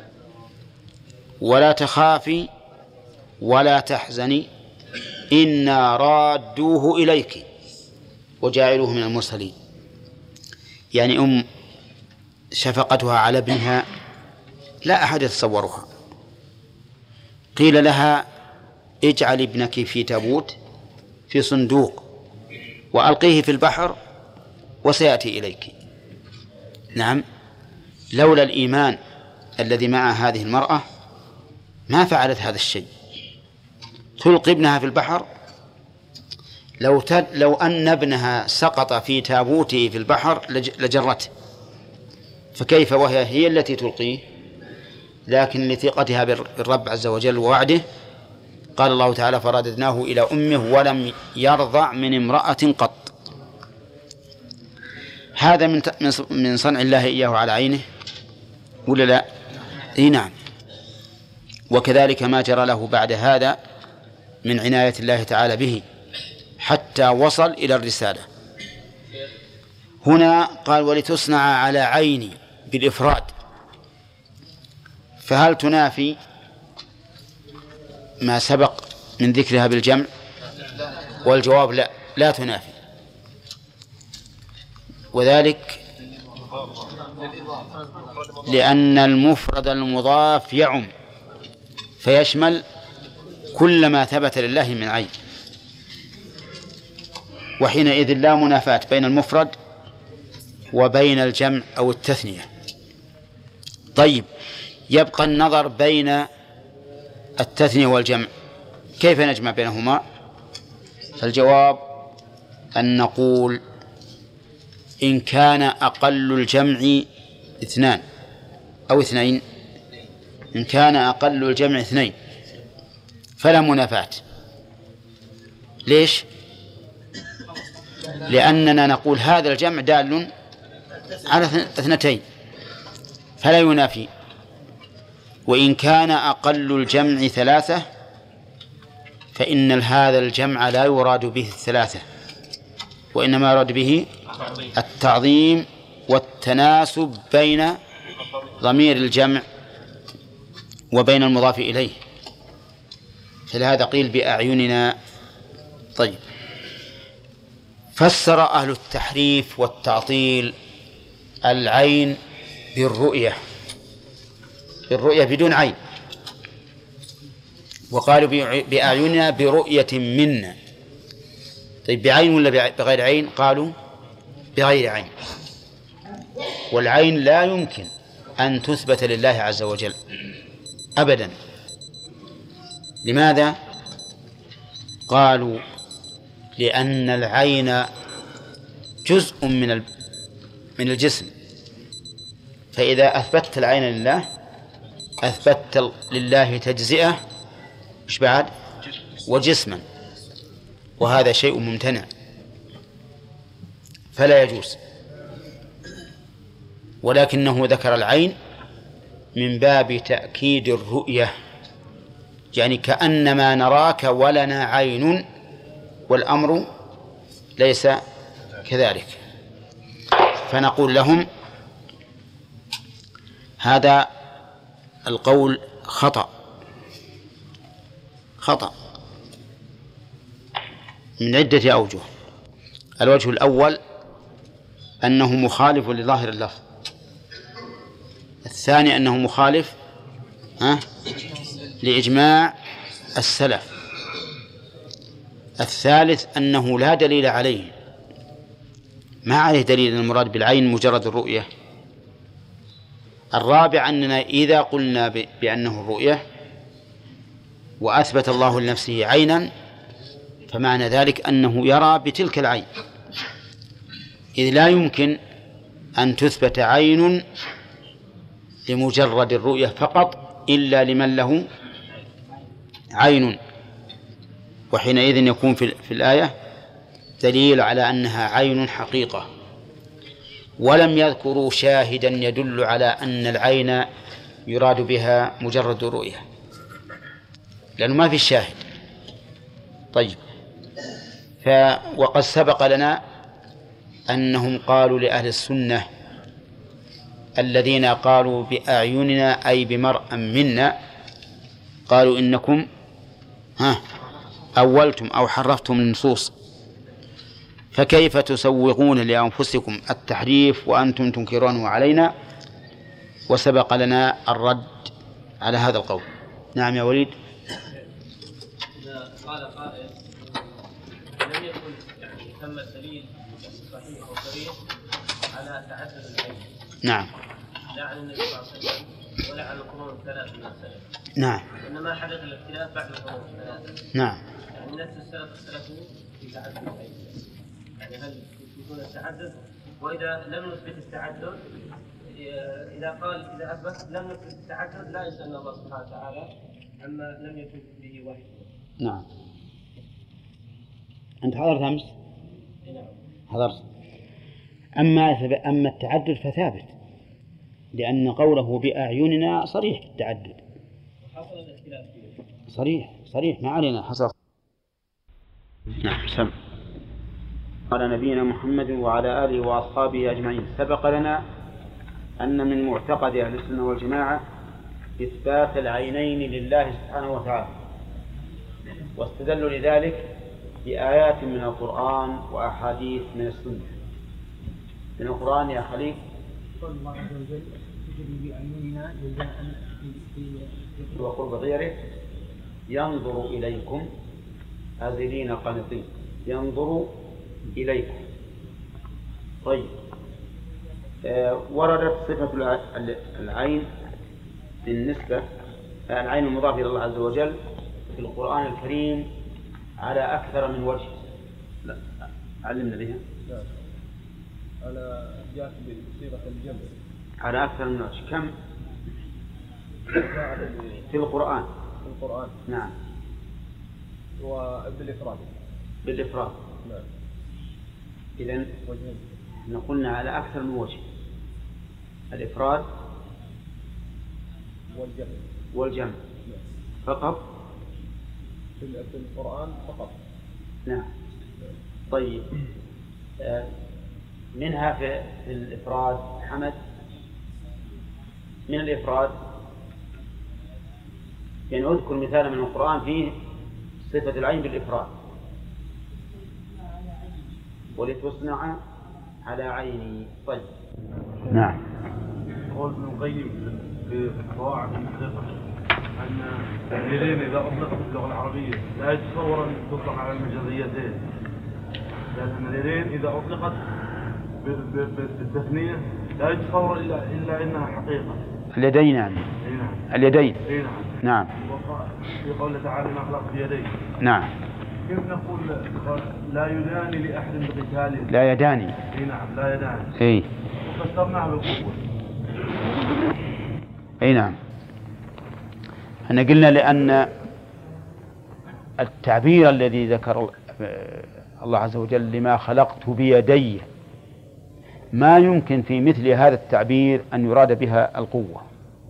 ولا تخافي ولا تحزني إنا رادوه إليك وجاعلوه من المرسلين. يعني أم شفقتها على ابنها لا أحد يتصورها. قيل لها: اجعل ابنك في تابوت في صندوق وألقيه في البحر وسيأتي إليك. نعم، لولا الإيمان الذي مع هذه المرأة ما فعلت هذا الشيء. تلقي ابنها في البحر، لو, تد لو أن ابنها سقط في تابوته في البحر لجرته، فكيف وهي هي التي تلقيه؟ لكن لثقتها بالرب عز وجل ووعده قال الله تعالى: فرددناه إلى أمه ولم يرضع من امرأة قط. هذا من من صنع الله إياه على عينه ولا لا؟ إيه نعم. وكذلك ما جرى له بعد هذا من عناية الله تعالى به حتى وصل إلى الرسالة. هنا قال: ولتصنع على عيني بالإفراد، فهل تنافي ما سبق من ذكرها بالجمع؟ والجواب لا، لا تنافي. وذلك لأن المفرد المضاف يعم فيشمل كل ما ثبت لله من عين، وحينئذ لا منافاة بين المفرد وبين الجمع أو التثنية. طيب، يبقى النظر بين التثنية والجمع، كيف نجمع بينهما؟ فالجواب أن نقول: إن كان أقل الجمع اثنان أو اثنين، إن كان أقل الجمع اثنين فلا منافاة. ليش؟ لأننا نقول هذا الجمع دال على اثنتين فلا ينافي. وإن كان أقل الجمع ثلاثة فإن هذا الجمع لا يراد به الثلاثة، وإنما يراد به التعظيم والتناسب بين ضمير الجمع وبين المضاف إليه، فلهذا قيل بأعيننا. طيب، فسر أهل التحريف والتعطيل العين بالرؤية، بالرؤية بدون عين، وقالوا بأعيننا برؤية منا. طيب، بعين ولا بغير عين؟ قالوا بغير عين. والعين لا يمكن أن تثبت لله عز وجل أبدا. لماذا؟ قالوا لأن العين جزء من من الجسم، فإذا أثبتت العين لله أثبتت لله تجزئة إيش بعد؟ وجسما. وهذا شيء ممتنع فلا يجوز، ولكنه ذكر العين من باب تأكيد الرؤية، يعني كأنما نراك ولنا عين، والأمر ليس كذلك. فنقول لهم هذا القول خطأ خطأ من عدة أوجه. الوجه الأول أنه مخالف لظاهر اللفظ، الثاني أنه مخالف ها لإجماع السلف، الثالث أنه لا دليل عليه، ما عليه دليل المراد بالعين مجرد الرؤية. الرابع أننا إذا قلنا بأنه الرؤية وأثبت الله لنفسه عينا فمعنى ذلك أنه يرى بتلك العين، إذ لا يمكن أن تثبت عين لمجرد الرؤية فقط إلا لمن له عين، وحينئذ يكون في الآية دليل على أنها عين حقيقة. ولم يذكروا شاهدا يدل على أن العين يراد بها مجرد الرؤية، لأنه ما في شاهد. طيب، ف وقد سبق لنا أنهم قالوا لأهل السنة الذين قالوا بأعيننا أي بمرأ منا، قالوا إنكم ها أولتم أو حرفتم النصوص، فكيف تسوغون لأنفسكم التحريف وأنتم تنكرونه علينا؟ وسبق لنا الرد على هذا القول. نعم يا وليد. إذا قال قائل لم يكن يعني ثم دليل صحيح وصريح على تعدد العين، نعم، لا عن النبي صلى الله عليه وسلم ولا عن القرون الثلاث من السلف، نعم، إنما حدث الاختلاف بعد القرون الثلاثة، نعم، يعني الناس السلف اختلفوا في تعدد العين، يعني هل يثبتون التعدد؟ وإذا لم نثبت التعدد، إذا قال إذا أثبت لم نثبت التعدد لا يسأل الله سبحانه وتعالى عما لم يكن به وحي. نعم. أنت حضرت أمس؟ نعم حضرت. أما أما التعدد فثابت، لأن قوله بأعيننا صريح في التعدد، حصل الاختلاف فيه صريح صريح ما علينا حصل. نعم. سم. على نبينا محمد وعلى آله وأصحابه أجمعين. سبق لنا أن من معتقد أهل السنة والجماعة إثبات العينين لله سبحانه وتعالى، واستدلوا لذلك بآيات من القرآن وأحاديث من السنة. من القرآن يا خليل قال الله عز وجل تجري بأعيننا جزاء وقرب غيره ينظر إليكم آذلين قانطين، ينظر إليكم. طيب، آه وردت صفة العين بالنسبة العين المضافة إلى الله عز وجل في القرآن الكريم على أكثر من وجه. لا علمنا بها. لا. على جاءت بصيغة الجمع على أكثر من وجه. كم؟ في القرآن. في القرآن. نعم. وبالإفراد. بالإفراد. نعم. إذن وجهين. قلنا على أكثر من وجه، الإفراد والجمع. والجمع. نعم. فقط في القرآن فقط. نعم. طيب، آه منها في الإفراد حمد، من الإفراد يعني أذكر مثالا من القرآن فيه صفة العين بالإفراد، ولتصنع على عيني. طيب. نعم. قول ابن القيم في قواعد الفقه أن الدليلين إذا أطلقت في اللغة العربية لا يتصور أن تطلق على المجازيتين، لأن الدليلين إذا أطلقت بالتثنية لا يتصور إلا إلا إنها حقيقة. اليدين يعني. نعم. اليدين. نعم. نعم. في قوله تعالى ما خلقت بيديه. نعم. كيف نقول لا يدان لأحد بقتاله؟ لا يداني. نعم لا يدان. إيه. وفسرناها بالقوة. أي نعم. أنا قلنا لأن التعبير الذي ذكر الله عز وجل لما خلقت بيدي، ما يمكن في مثل هذا التعبير أن يراد بها القوة،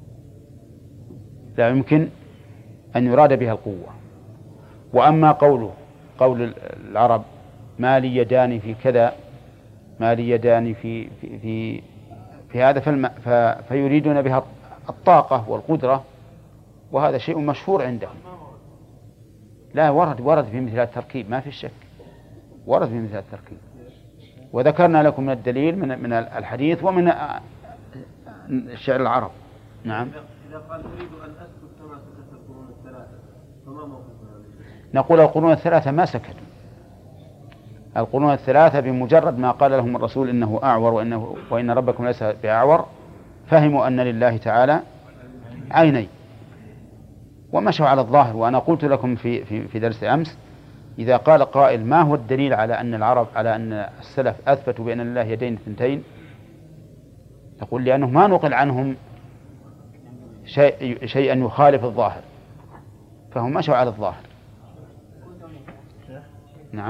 لا يمكن أن يراد بها القوة. وأما قوله قول العرب ما لي يدان في كذا، ما لي يدان في في في, في هذا فالم فيريدون بها الطاقة والقدرة، وهذا شيء مشهور عندهم. لا ورد ورد في مثل هذا التركيب، ما في شك، ورد في مثل هذا التركيب، وذكرنا لكم من الدليل من من الحديث ومن شعر العرب. نعم. إذا قال أريد أن أسكت كما سكت القرون الثلاثة فما موقفنا؟ نقول القرون الثلاثة ما سكتوا. القرون الثلاثة بمجرد ما قال لهم الرسول إنه أعور وإنه وإن ربكم ليس بأعور، فهموا أن لله تعالى عينين ومشوا على الظاهر. وأنا قلت لكم في في في درس أمس، إذا قال قائل ما هو الدليل على أن العرب على أن السلف أثبتوا بأن لله يدين اثنتين، نقول لأنه ما نقل عنهم شيء شيئا يخالف الظاهر، فهم مشوا على الظاهر. نعم.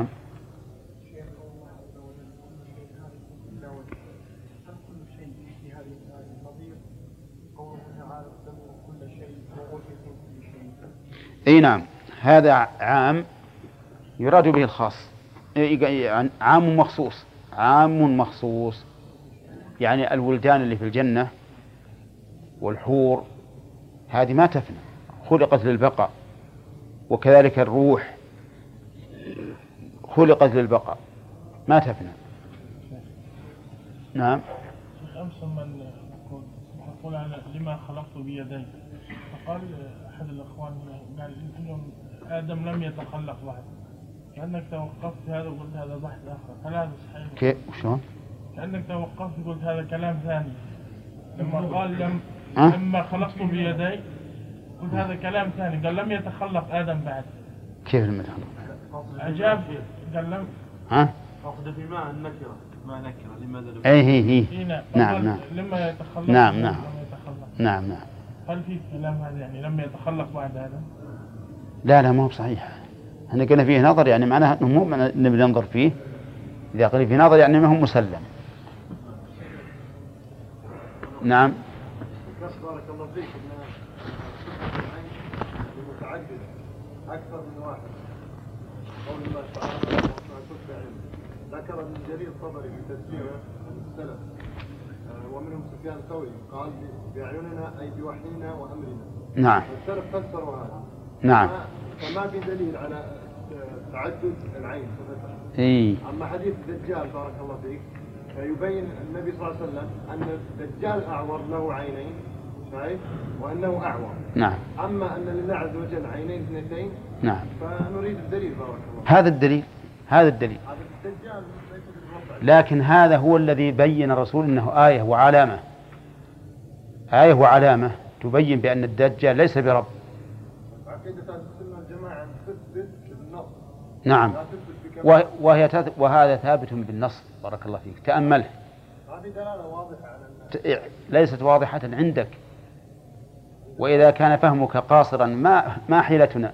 اي نعم، هذا عام يراد به الخاص، عام مخصوص، عام مخصوص. يعني الولدان اللي في الجنة والحور هذه ما تفنى، خلقت للبقاء، وكذلك الروح خلقت للبقاء ما تفنى. نعم. أمس من يقول أنا لما خلقت بيدي، فقال أحد الأخوان قال إنه آدم لم يتخلق بعد، كأنك توقفت هذا وقلت هذا بحث آخر، هل هذا صحيح؟ كيف شلون؟ كأنك توقفت وقلت هذا كلام ثاني، لما قال لم أه؟ لما خلقت بيدي قلت هذا كلام ثاني، قال لم يتخلق آدم بعد. كيف لم يتخلق؟ عجاب، قال لم ها؟ أخذ بماء النكرة، ما نكرة لماذا لم؟ أي هي هي. نعم نعم. لما يتخلق. نعم نعم. نعم نعم. هل في كلام هذا يعني لم يتخلق بعد هذا؟ لا لا، ما هو صحيح. احنا قلنا فيه نظر، يعني معناها انه مو نبي ننظر فيه. اذا قلنا فيه نظر يعني ما هو مسلم. نعم. بارك الله فيك متعدد اكثر من واحد. قول الله تعالى ذكر ابن جرير الطبري في تفسيره السلف ومنهم سفيان الثوري قال بأعيننا أي بوحينا وأمرنا. نعم. السلف فسروا هذا. نعم. فما في دليل على تعدد العين. إيه. أما حديث الدجال بارك الله فيك يبين النبي صلى الله عليه وسلم أن الدجال أعور له عينين، شايف، وأنه أعور. نعم. أما أن لله عز وجل عينين اثنتين. نعم. فنريد الدليل بارك الله. هذا الدليل، هذا الدليل. هذا الدجال. لكن هذا هو الذي بين الرسول انه آية وعلامة، آية وعلامة تبين بأن الدجال ليس برب. عقيدة السنة والجماعة تثبت بالنص. نعم. وهي تث... وهذا ثابت بالنص بارك الله فيك، تأمله. هذه دلالة واضحة على ت... ليست واضحة عندك، وإذا كان فهمك قاصرا ما ما حيلتنا.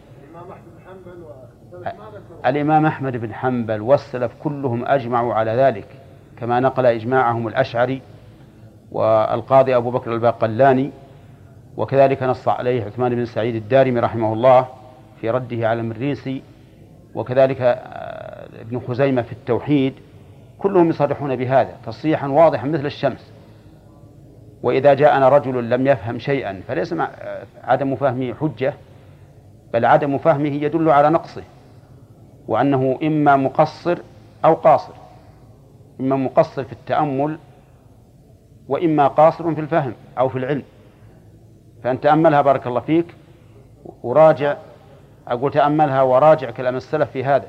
الإمام أحمد بن حنبل والسلف كلهم أجمعوا على ذلك، كما نقل إجماعهم الأشعري والقاضي أبو بكر الباقلاني، وكذلك نص عليه عثمان بن سعيد الدارمي رحمه الله في رده على المريسي، وكذلك ابن خزيمة في التوحيد، كلهم يصرحون بهذا تصريحا واضحا مثل الشمس. وإذا جاءنا رجل لم يفهم شيئا فليس مع عدم فهمه حجة، بل عدم فهمه يدل على نقصه، وأنه إما مقصر أو قاصر، إما مقصر في التأمل وإما قاصر في الفهم أو في العلم. فأنت تأملها بارك الله فيك وراجع، أقول تأملها وراجع كلام السلف في هذا.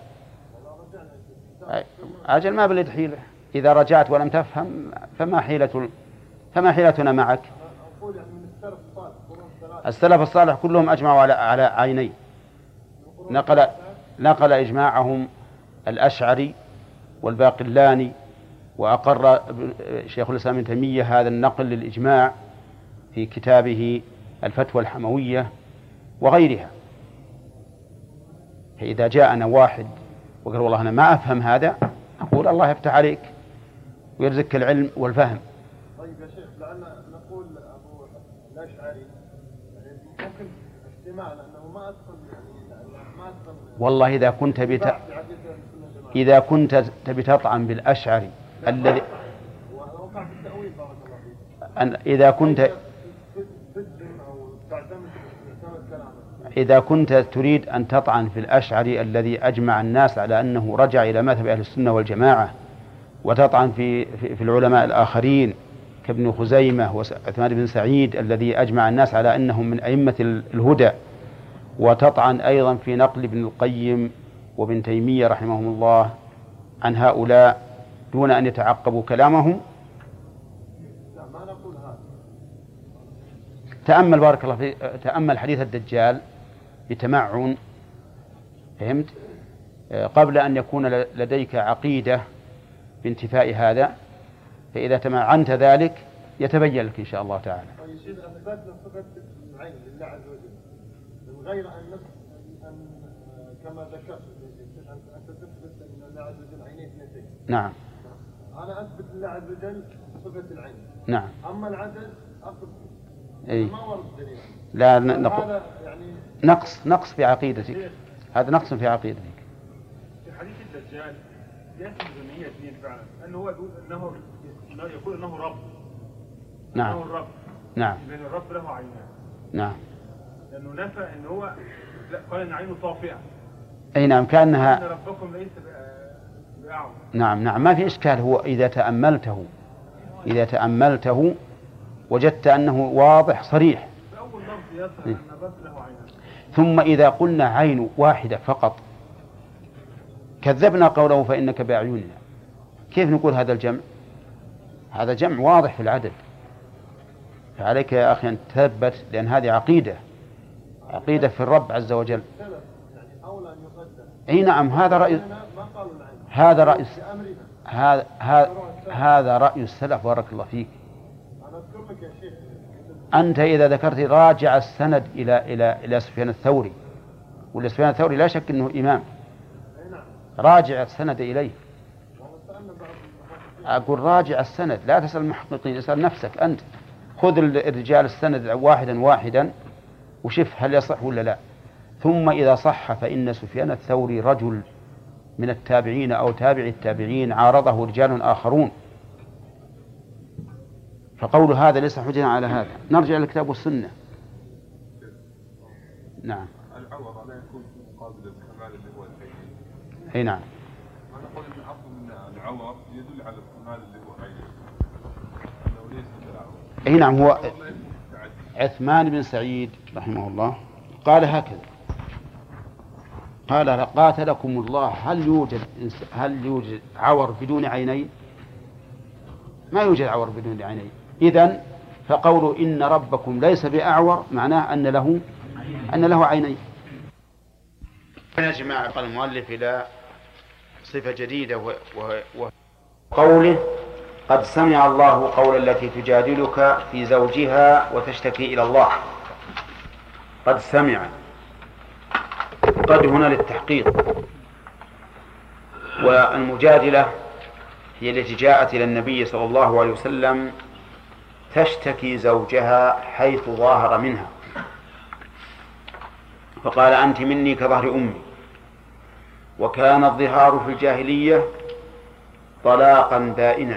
أجل ما بلد حيلة، إذا رجعت ولم تفهم فما حيلة فما حيلتنا معك. السلف الصالح كلهم أجمعوا على على عينين، نقل نقل إجماعهم الأشعري والباقلاني، وأقر شيخ الإسلام ابن تيمية هذا النقل للإجماع في كتابه الفتوى الحموية وغيرها. فإذا جاءنا واحد وقال والله أنا ما أفهم هذا، أقول الله يفتح عليك ويرزقك العلم والفهم. طيب يا شيخ، لأن نقول أبو الأشعري يعني ممكن احتمال أنه ما أدخل يعني ما أدخل والله إذا كنت بت... إذا كنت تبي تطعن بالأشعري الذي وقع في التأويل بارك الله فيك، أن إذا كنت إذا كنت تريد أن تطعن في الأشعري الذي أجمع الناس على أنه رجع إلى مذهب أهل السنة والجماعة، وتطعن في في, في العلماء الآخرين كابن خزيمة وعثمان بن سعيد الذي أجمع الناس على أنهم من أئمة الهدى، وتطعن أيضا في نقل ابن القيم وابن تيمية رحمهم الله عن هؤلاء دون أن يتعقبوا كلامهم، تأمل بارك الله فيك، تأمل حديث الدجال بتمعن، فهمت؟ قبل أن يكون لديك عقيدة بانتفاء هذا، فإذا تمعنت ذلك يتبين لك إن شاء الله تعالى. طيب أثبتنا صفة العين لله عز وجل من غير أن أن كما ذكرت أنت تثبت أن الله عز وجل عينيه اثنتين. نعم. أنا أثبت لله عز وجل صفة العين. نعم. أما العدد أقصد أي. ما ورد دليل. لا نقص يعني نقص نقص في عقيدتك، هذا نقص في عقيدتك. في حديث الدجال يأتي بجمعية اثنين فعلا، أنه هو يقول أنه يقول أنه رب. نعم. أنه الرب. نعم. لأن الرب له عينان. نعم. لأنه نفى أنه هو لا قال أن عينه طافئة. أي نعم، كأنها. أن ربكم ليس بأعور. نعم نعم، ما في إشكال. هو إذا تأملته إذا تأملته وجدت أنه واضح صريح. أول لفظ يظهر أن الرب له عينان. ثم إذا قلنا عين واحدة فقط كذبنا قوله فإنك بأعيننا، كيف نقول هذا الجمع؟ هذا جمع واضح في العدد. فعليك يا أخي أن تثبت، لأن هذه عقيدة عقيدة في الرب عز وجل. أي نعم، هذا رأي هذا رأي هذا هذا رأي السلف بارك الله فيك. أنت إذا ذكرت راجع السند إلى إلى إلى سفيان الثوري، ولا سفيان الثوري لا شك أنه إمام، راجع السند إليه. أقول راجع السند، لا تسأل المحققين، اسأل نفسك أنت. خذ الرجال السند واحدا واحدا وشوف هل يصح ولا لا. ثم إذا صح فإن سفيان الثوري رجل من التابعين أو تابع التابعين عارضه رجال آخرون، فقول هذا ليس حجة على هذا. نرجع للكتاب والسنة. نعم. العور لا يكون في مقابل الكمال اللي هو العين. أي نعم. أنا أقول إن أصل العور يدل على الكمال اللي هو عين، أنه ليس بالعور. أي نعم. هو عثمان بن سعيد رحمه الله قال هكذا، قال قاتلكم الله، هل يوجد هل يوجد عور بدون عينين؟ ما يوجد عور بدون عينين. إذن فقولوا إن ربكم ليس بأعور معناه أن له أن له عينين. يا جماعة قال المؤلف إلى صفة جديدة وقوله قد سمع الله قول التي تجادلك في زوجها وتشتكي إلى الله. قد سمع، قد هنا للتحقيق، والمجادلة هي التي جاءت إلى النبي صلى الله عليه وسلم تشتكي زوجها حيث ظاهر منها، فقال أنت مني كظهر أمي. وكان الظهار في الجاهلية طلاقا بائنا،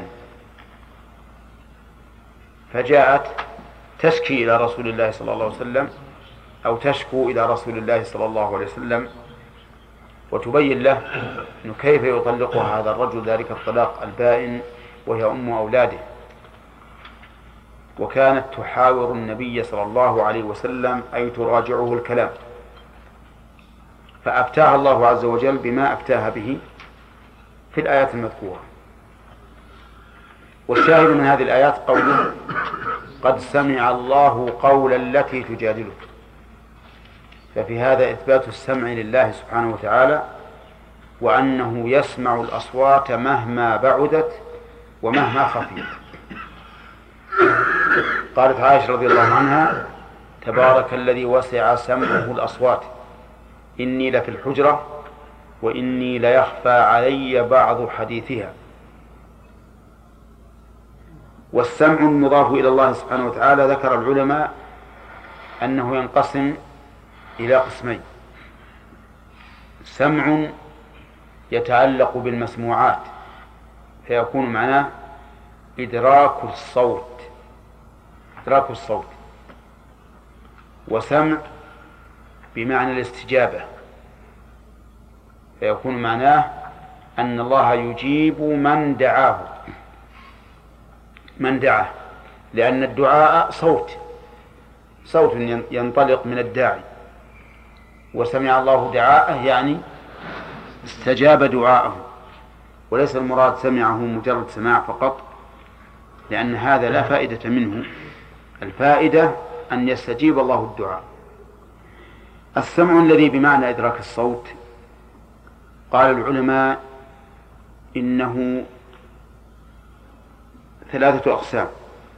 فجاءت تشكي إلى رسول الله صلى الله عليه وسلم أو تشكو إلى رسول الله صلى الله عليه وسلم وتبين له أنه كيف يطلقها هذا الرجل ذلك الطلاق البائن وهي أم أولاده. وكانت تحاور النبي صلى الله عليه وسلم أي تراجعه الكلام، فأفتاها الله عز وجل بما أفتاها به في الآيات المذكورة. والشاهد من هذه الآيات قوله قد سمع الله قول التي تجادلك، ففي هذا إثبات السمع لله سبحانه وتعالى، وأنه يسمع الأصوات مهما بعدت ومهما خفيت. قالت عائشة رضي الله عنها تبارك الذي وسع سمعه الأصوات، إني لفي الحجرة وإني ليخفى علي بعض حديثها. والسمع المضاف إلى الله سبحانه وتعالى ذكر العلماء أنه ينقسم إلى قسمين: سمع يتعلق بالمسموعات فيكون معناه إدراك الصوت إدراك الصوت وسمع بمعنى الاستجابة فيكون معناه أن الله يجيب من دعاه من دعاه لأن الدعاء صوت صوت ينطلق من الداعي، وسمع الله دعاءه يعني استجاب دعاءه، وليس المراد سمعه مجرد سماع فقط، لأن هذا لا فائدة منه. الفائدة أن يستجيب الله الدعاء. السمع الذي بمعنى إدراك الصوت قال العلماء إنه ثلاثة أقسام: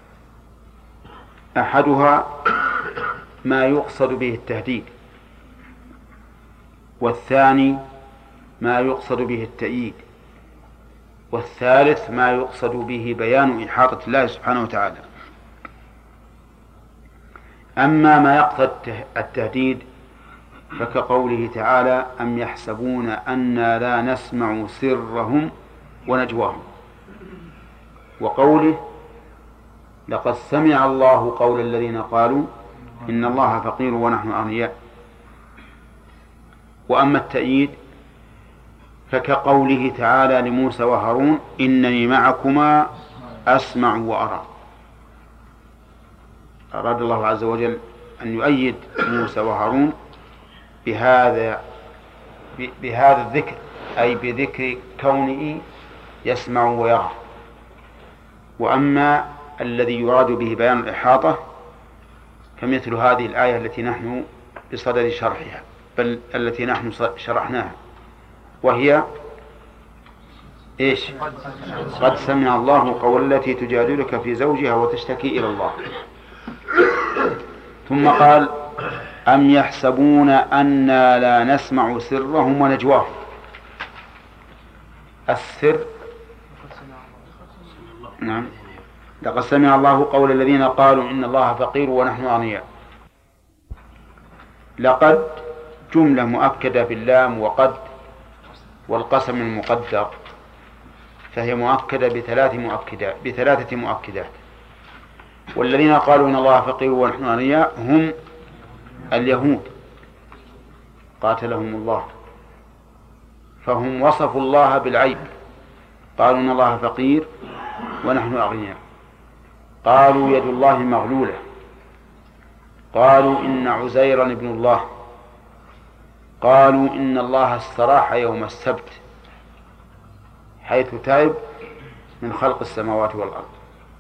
أحدها ما يقصد به التهديد، والثاني ما يقصد به التأييد، والثالث ما يقصد به بيان إحاطة الله سبحانه وتعالى. أما ما يقصد التهديد فكقوله تعالى: أم يحسبون أنا لا نسمع سرهم ونجواهم، وقوله: لقد سمع الله قول الذين قالوا إن الله فقير ونحن أغنياء. وأما التأييد فكقوله تعالى لموسى وهارون: إنني معكما أسمع وأرى. أراد الله عز وجل أن يؤيد موسى وهارون بهذا بهذا الذكر، أي بذكر كونه يسمع ويرى. وأما الذي يراد به بيان الإحاطة فمثل هذه الآية التي نحن بصدد شرحها، بل التي نحن شرحناها، وهي إيش؟ قد سمع الله قول التي تجادلك في زوجها وتشتكي إلى الله. ثم قال: أم يحسبون أنا لا نسمع سرهم ونجواهم. السر نعم لقد سمع الله قول الذين قالوا إن الله فقير ونحن أغنياء. لقد جملة مؤكدة باللام وقد والقسم المقدر، فهي مؤكدة بثلاث مؤكدات بثلاثة مؤكدات. والذين قالوا إن الله فقير ونحن أغنياء هم اليهود قاتلهم الله، فهم وصفوا الله بالعيب، قالوا إن الله فقير ونحن أغنياء. قالوا يد الله مغلولة، قالوا إن عزيرا ابن الله، قالوا إن الله استراح يوم السبت، حيث تعب من خلق السماوات والأرض.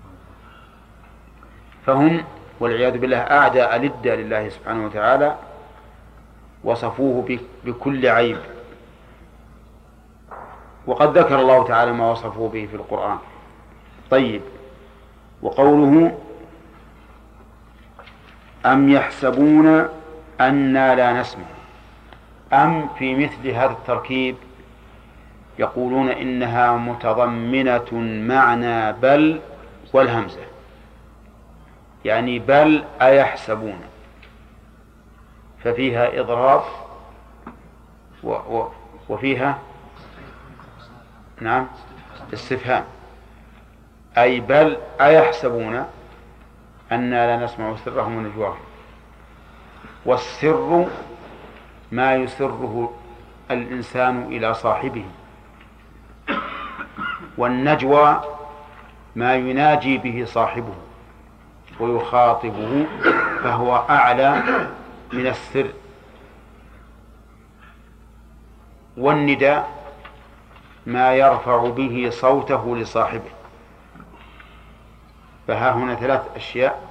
فهم والعياذ بالله أعداء للدى لله سبحانه وتعالى، وصفوه بكل عيب. وقد ذكر الله تعالى ما وصفوه به في القرآن. طيب، وقوله أم يحسبون أنا لا نسمع، أم في مثل هذا التركيب يقولون إنها متضمنة معنى بل والهمزة، يعني بل أيحسبون، ففيها إضراب و و وفيها نعم استفهام، أي بل أيحسبون أننا لا نسمع سرهم ونجواهم. والسر ما يسره الإنسان إلى صاحبه، والنجوى ما يناجي به صاحبه ويخاطبه، فهو أعلى من السر. والنداء ما يرفع به صوته لصاحبه. فها هنا ثلاث أشياء: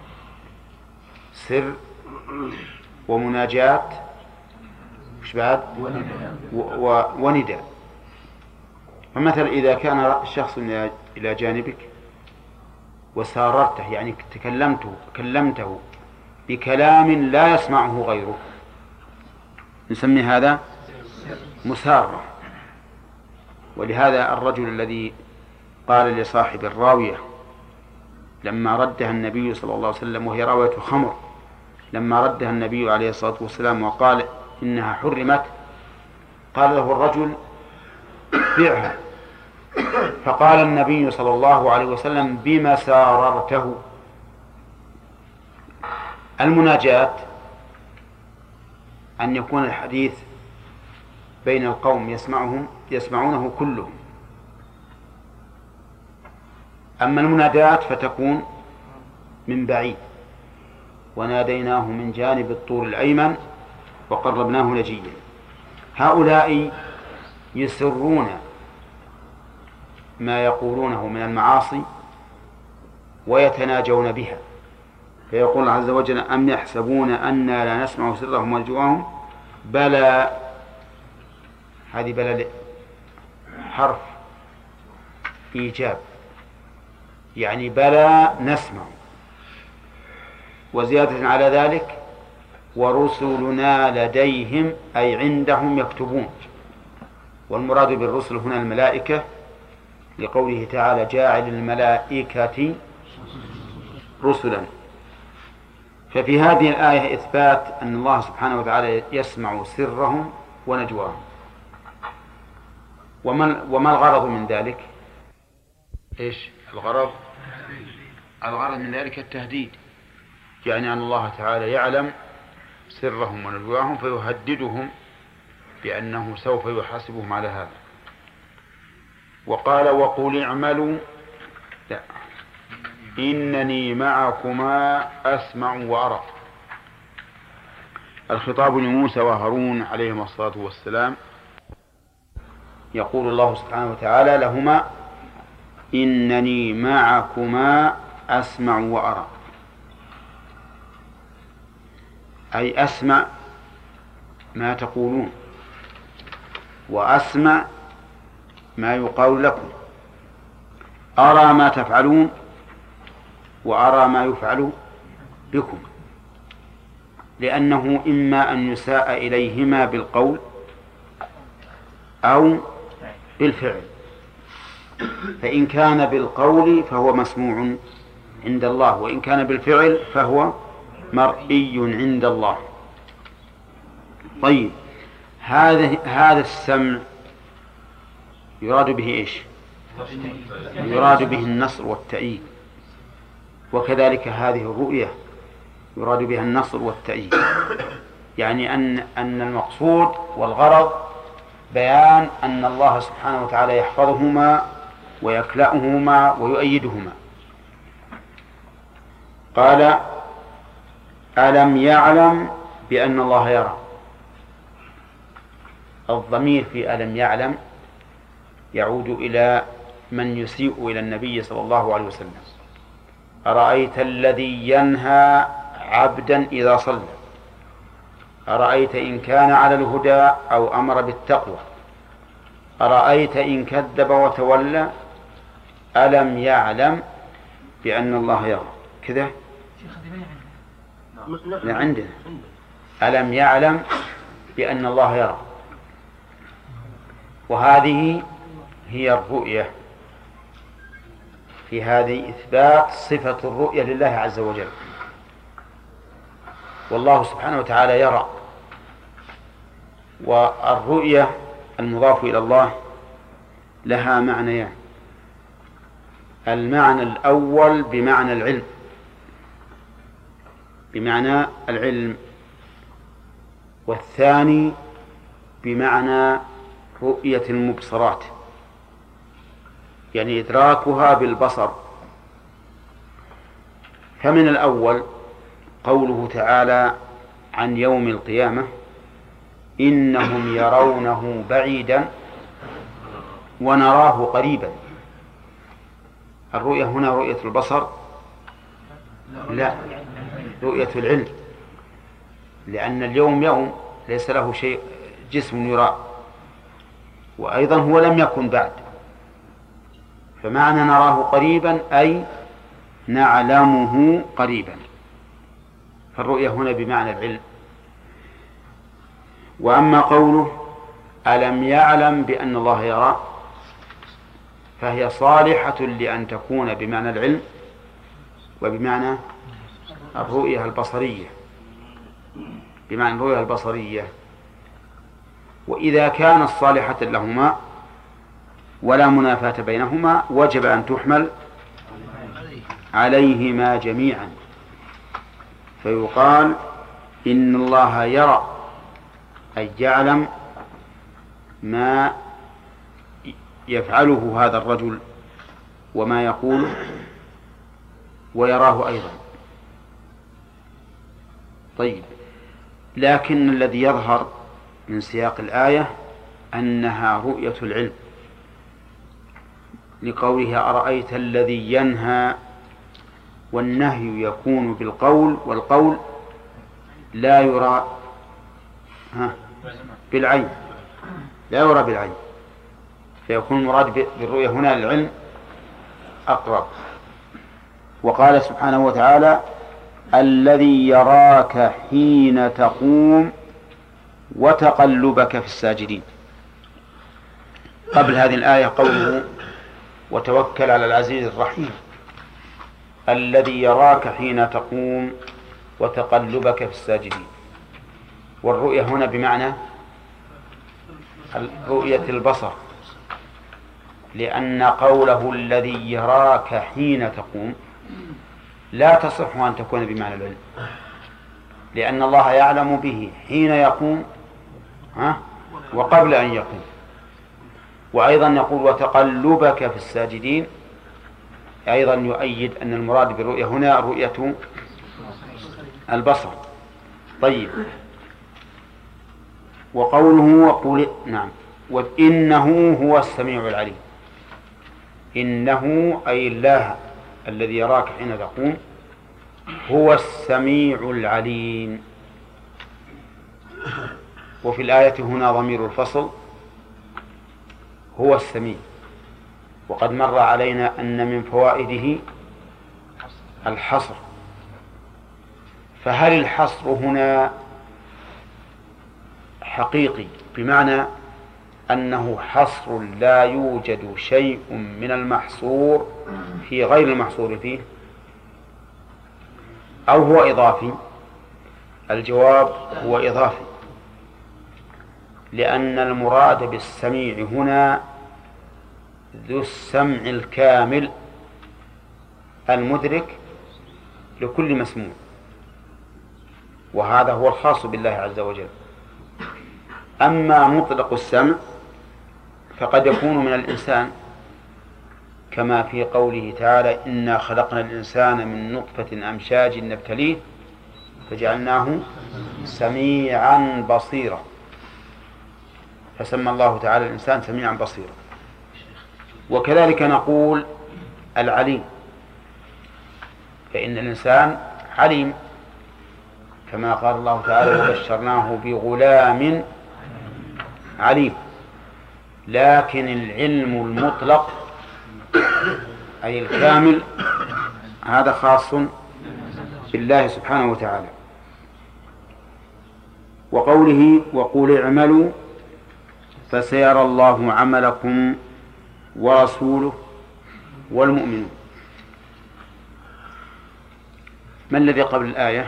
سر ومناجاة وش بعد ونداء. فمثلا إذا كان الشخص إلى جانبك وساررته، يعني تكلمته كلمته بكلام لا يسمعه غيره، نسمي هذا مسارة. ولهذا الرجل الذي قال لصاحب الراوية لما ردها النبي صلى الله عليه وسلم وهي راوية خمر، لما ردها النبي عليه الصلاة والسلام وقال إنها حرمت، قال له الرجل بيعها، فقال النبي صلى الله عليه وسلم بما ساررته. المناجاة أن يكون الحديث بين القوم يسمعهم يسمعونه كلهم، أما المناداة فتكون من بعيد. وناديناه من جانب الطور الأيمن وقربناه نجيا. هؤلاء يسرون ما يقولونه من المعاصي ويتناجون بها، فيقول الله عز وجل أم يحسبون أنا لا نسمع سرهم ونجواهم بلى. هذه بلى حرف إيجاب، يعني بلى نسمع. وزيادة على ذلك ورسلنا لديهم أي عندهم يكتبون. والمراد بالرسل هنا الملائكة، لقوله تعالى جاعل الملائكة رسلا. ففي هذه الآية إثبات أن الله سبحانه وتعالى يسمع سرهم ونجواهم. وما وما الغرض من ذلك؟ إيش الغرض؟ الغرض من ذلك التهديد، يعني أن الله تعالى يعلم سرهم ونجواهم فيهددهم بأنه سوف يحاسبهم على هذا. وقال وقل اعملوا لا إنني معكما أسمع وأرى. الخطاب لموسى وهارون عليهما الصلاة والسلام. يقول الله سبحانه وتعالى لهما إنني معكما أسمع وأرى، أي أسمع ما تقولون وأسمع ما يقال لكم، أرى ما تفعلون وأرى ما يفعل بكم، لأنه إما أن يساء إليهما بالقول أو بالفعل. فإن كان بالقول فهو مسموع عند الله، وإن كان بالفعل فهو مرئي عند الله. طيب هذا هذا السمع يراد به إيش؟ يراد به النصر والتأييد. وكذلك هذه الرؤية يراد بها النصر والتأييد، يعني أن أن المقصود والغرض بيان أن الله سبحانه وتعالى يحفظهما ويكلأهما ويؤيدهما. قال ألم يعلم بأن الله يرى. الضمير في ألم يعلم يعود إلى من يسيء إلى النبي صلى الله عليه وسلم. أرأيت الذي ينهى عبدا إذا صلى، أرأيت إن كان على الهدى أو أمر بالتقوى، أرأيت إن كذب وتولى، ألم يعلم بأن الله يرى. كذا لا عندنا ألم يعلم بأن الله يرى. وهذه هي الرؤية، في هذه إثبات صفة الرؤية لله عز وجل. والله سبحانه وتعالى يرى. والرؤية المضاف إلى الله لها معنيان: المعنى الأول بمعنى العلم، بمعنى العلم، والثاني بمعنى رؤية المبصرات، يعني إدراكها بالبصر. فمن الأول قوله تعالى عن يوم القيامة إنهم يرونه بعيدا ونراه قريبا. الرؤية هنا رؤية البصر؟ لا، رؤية العلم، لأن اليوم يوم ليس له شيء جسم يرى، وأيضا هو لم يكن بعد. فمعنى نراه قريبا أي نعلمه قريبا. فالرؤية هنا بمعنى العلم. وأما قوله ألم يعلم بأن الله يرى، فهي صالحة لأن تكون بمعنى العلم وبمعنى الرؤية البصرية، بمعنى الرؤية البصرية. وإذا كانت صالحة لهما ولا منافاة بينهما وجب أن تحمل عليهما جميعا، فيقال إن الله يرى، أي يعلم ما يفعله هذا الرجل وما يقوله، ويراه أيضا. طيب، لكن الذي يظهر من سياق الآية أنها رؤية العلم، لقولها أرأيت الذي ينهى، والنهي يكون بالقول، والقول لا يرى بالعين، لا يرى بالعين، فيكون المراد بالرؤية هنا للعلم أقرب. وقال سبحانه وتعالى الذي يراك حين تقوم وتقلبك في الساجدين. قبل هذه الآية قوله وتوكل على العزيز الرحيم، الذي يراك حين تقوم وتقلبك في الساجدين. والرؤية هنا بمعنى رؤية البصر، لأن قوله الذي يراك حين تقوم لا تصح أن تكون بمعنى العلم، لأن الله يعلم به حين يقوم وقبل أن يقوم. وأيضا يقول وتقلبك في الساجدين، أيضا يؤيد أن المراد بالرؤية هنا رؤية البصر. طيب، وقوله وقول نعم وإنه هو السميع العليم، إنه أي الله الذي يراك حين تقوم هو السميع العليم. وفي الآية هنا ضمير الفصل هو السميع، وقد مر علينا أن من فوائده الحصر، فهل الحصر هنا حقيقي بمعنى أنه حصر لا يوجد شيء من المحصور في غير المحصور فيه، أو هو إضافي؟ الجواب هو إضافي، لأن المراد بالسميع هنا ذو السمع الكامل المدرك لكل مسموع، وهذا هو الخاص بالله عز وجل. أما مطلق السمع فقد يكون من الإنسان، كما في قوله تعالى إنا خلقنا الإنسان من نطفة أمشاج نبتليه فجعلناه سميعا بصيرا، فسمى الله تعالى الإنسان سميعا بصيرا. وكذلك نقول العليم، فإن الإنسان عليم، كما قال الله تعالى وبشرناه بغلام عليم. لكن العلم المطلق أي الكامل هذا خاص بالله سبحانه وتعالى. وقوله وقول اعملوا فسيرى الله عملكم ورسوله والمؤمنون. ما الذي قبل الآية؟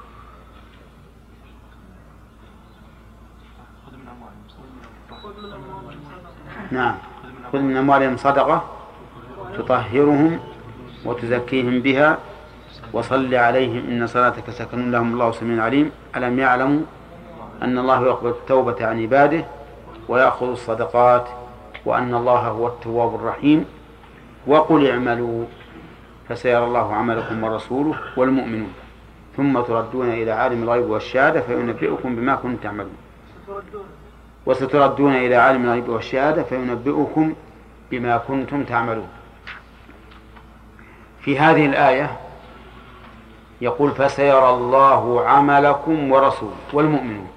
نعم، خذ من أموالهم صدقة تطهرهم وتزكيهم بها وصل عليهم إن صلاتك سكن لهم الله سميع عليم. ألم يعلموا أن الله يقبل التوبة عن عباده ويأخذ الصدقات وأن الله هو التواب الرحيم. وقل اعملوا فسيرى الله عملكم ورسوله والمؤمنون ثم تردون إلى عالم الغيب والشهادة فينبئكم بما كنتم تعملون وستردون إلى عالم الغيب والشهادة فينبئكم بما كنتم تعملون. في هذه الآية يقول فسيرى الله عملكم ورسوله والمؤمنون.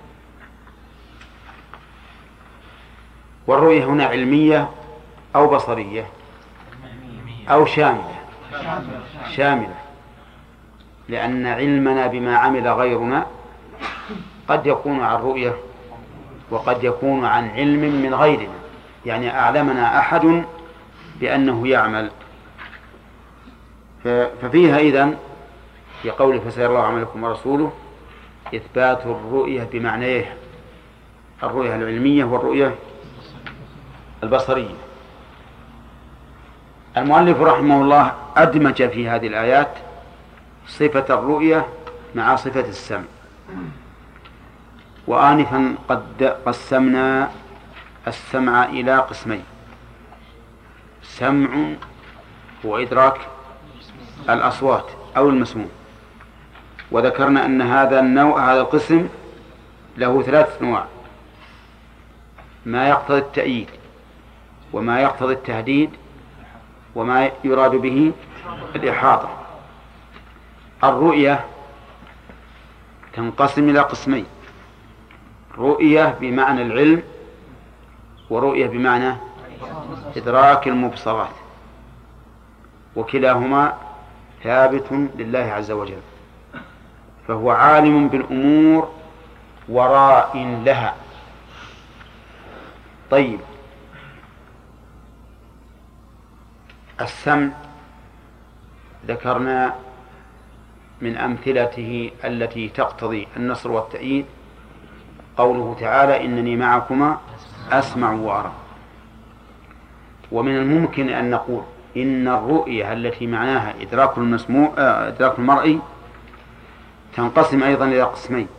والرؤية هنا علمية أو بصرية أو شاملة؟ شاملة، لأن علمنا بما عمل غيرنا قد يكون عن رؤية وقد يكون عن علم من غيرنا، يعني أعلمنا أحد بأنه يعمل. ففيها إذن في قوله فسيرى الله عملكم ورسوله إثبات الرؤية بمعنيه، الرؤية العلمية والرؤية البصرية. المؤلف رحمه الله أدمج في هذه الآيات صفة الرؤية مع صفة السمع. وآنفا قد قسمنا السمع إلى قسمين: سمع وإدراك الأصوات أو المسموع، وذكرنا أن هذا النوع هذا القسم له ثلاثة أنواع: ما يقتضي التأييد، وما يقتضي التهديد، وما يراد به الإحاطة. الرؤية تنقسم إلى قسمين: رؤية بمعنى العلم، ورؤية بمعنى إدراك المبصرات، وكلاهما ثابت لله عز وجل، فهو عالم بالأمور وراء لها. طيب، السمع ذكرنا من أمثلته التي تقتضي النصر والتأييد قوله تعالى إنني معكما أسمع وأرى. ومن الممكن أن نقول إن الرؤية التي معناها إدراك المسموع إدراك المرئي تنقسم أيضا إلى قسمين: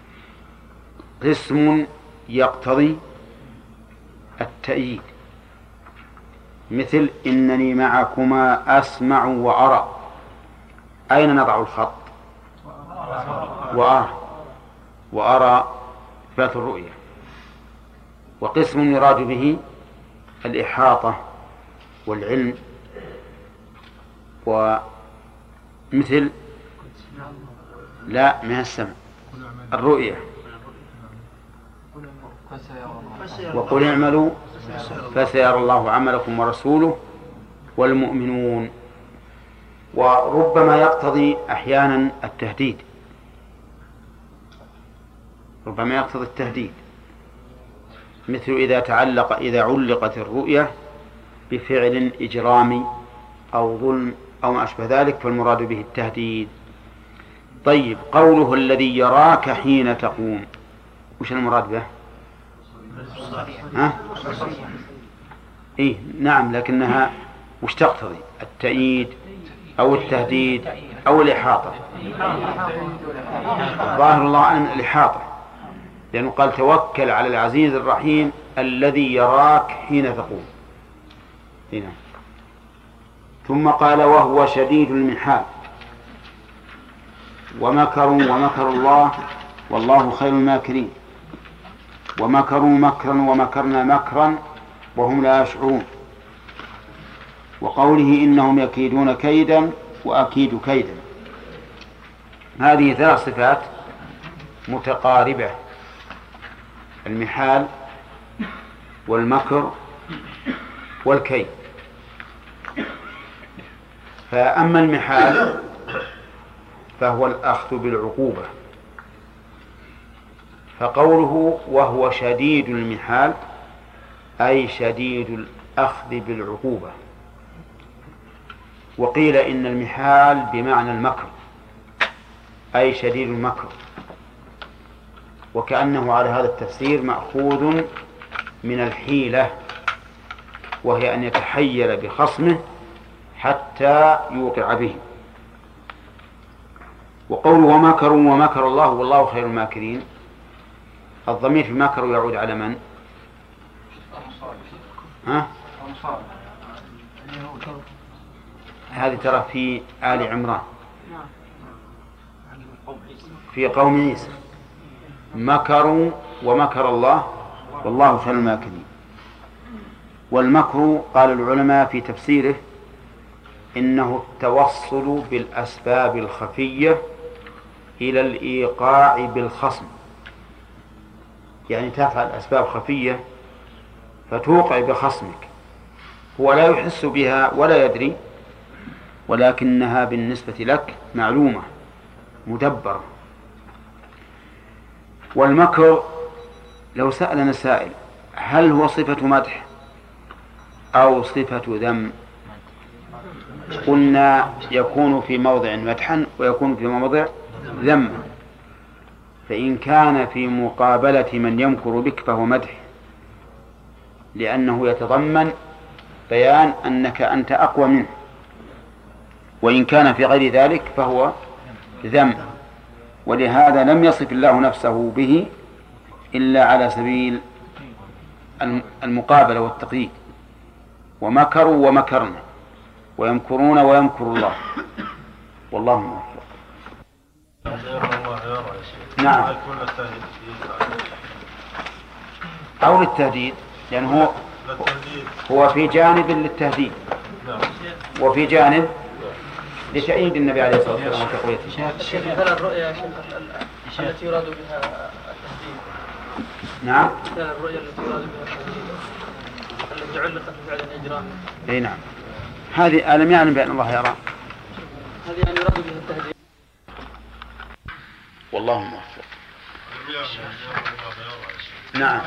قسم يقتضي التأييد، مثل إنني معكما أسمع وأرى. أين نضع الخط؟ وأرى وأرى إثبات الرؤية. وقسم يراد به الإحاطة والعلم، ومثل لا من السمع الرؤية: وقل اعملوا فسيرى الله عملكم ورسوله والمؤمنون. وربما يقتضي أحيانا التهديد، ربما يقتضي التهديد، مثل إذا تعلق إذا علقت الرؤية بفعل إجرامي أو ظلم أو ما أشبه ذلك فالمراد به التهديد. طيب، قوله الذي يراك حين تقوم، وش المراد به؟ ها؟ إيه نعم، لكنها وش تقتضي؟ التأييد أو التهديد أو الإحاطة؟ ظاهر الله أن الإحاطة، لأنه قال توكل على العزيز الرحيم الذي يراك حين تقوم. هنا ثم قال وهو شديد المحال ومكروا ومكر الله والله خير الماكرين، ومكروا مكرا ومكرنا مكرا وهم لا يشعرون. وقوله إنهم يكيدون كيدا وأكيد كيدا. هذه ثلاث صفات متقاربة: المحال والمكر والكيد. فأما المحال فهو الأخذ بالعقوبة، فقوله وهو شديد المحال أي شديد الأخذ بالعقوبة. وقيل إن المحال بمعنى المكر أي شديد المكر، وكأنه على هذا التفسير مأخوذ من الحيلة، وهي أن يتحيل بخصمه حتى يوقع به. وقوله ومكروا ومكر الله والله خير الماكرين، الضمير في مكروا يعود على من؟ ها؟ هذه ترى في آل عمران في قوم عيسى: مكروا ومكر الله والله خير الماكرين. والمكر قال العلماء في تفسيره إنه التوصل بالأسباب الخفية إلى الإيقاع بالخصم، يعني تفعل أسباب خفية فتوقع بخصمك، هو لا يحس بها ولا يدري، ولكنها بالنسبة لك معلومة مدبرة. والمكر لو سألنا سائل هل هو صفة مدح أو صفة ذم؟ قلنا يكون في موضع مدحا ويكون في موضع ذم. فإن كان في مقابلة من يمكر بك فهو مدح، لأنه يتضمن بيان أنك أنت أقوى منه. وإن كان في غير ذلك فهو ذم، ولهذا لم يصف الله نفسه به إلا على سبيل المقابلة والتقييد. ومكروا ومكرنا ويمكرون ويمكر الله والله موفق. نعم، أو للتهديد، لأن هو هو في جانب للتهديد وفي جانب لتأييد النبي عليه الصلاة والسلام وتقويته. شيخ هل الرؤيا يا شيخ التي يراد بها التهديد؟ نعم، هل الرؤيا التي يراد بها التهديد التي علقت بفعل الإجرام؟ أي نعم، هذه ألم يعلم بأن الله يرى، هذه يعني يراد بها التهديد. والله موفق. نعم،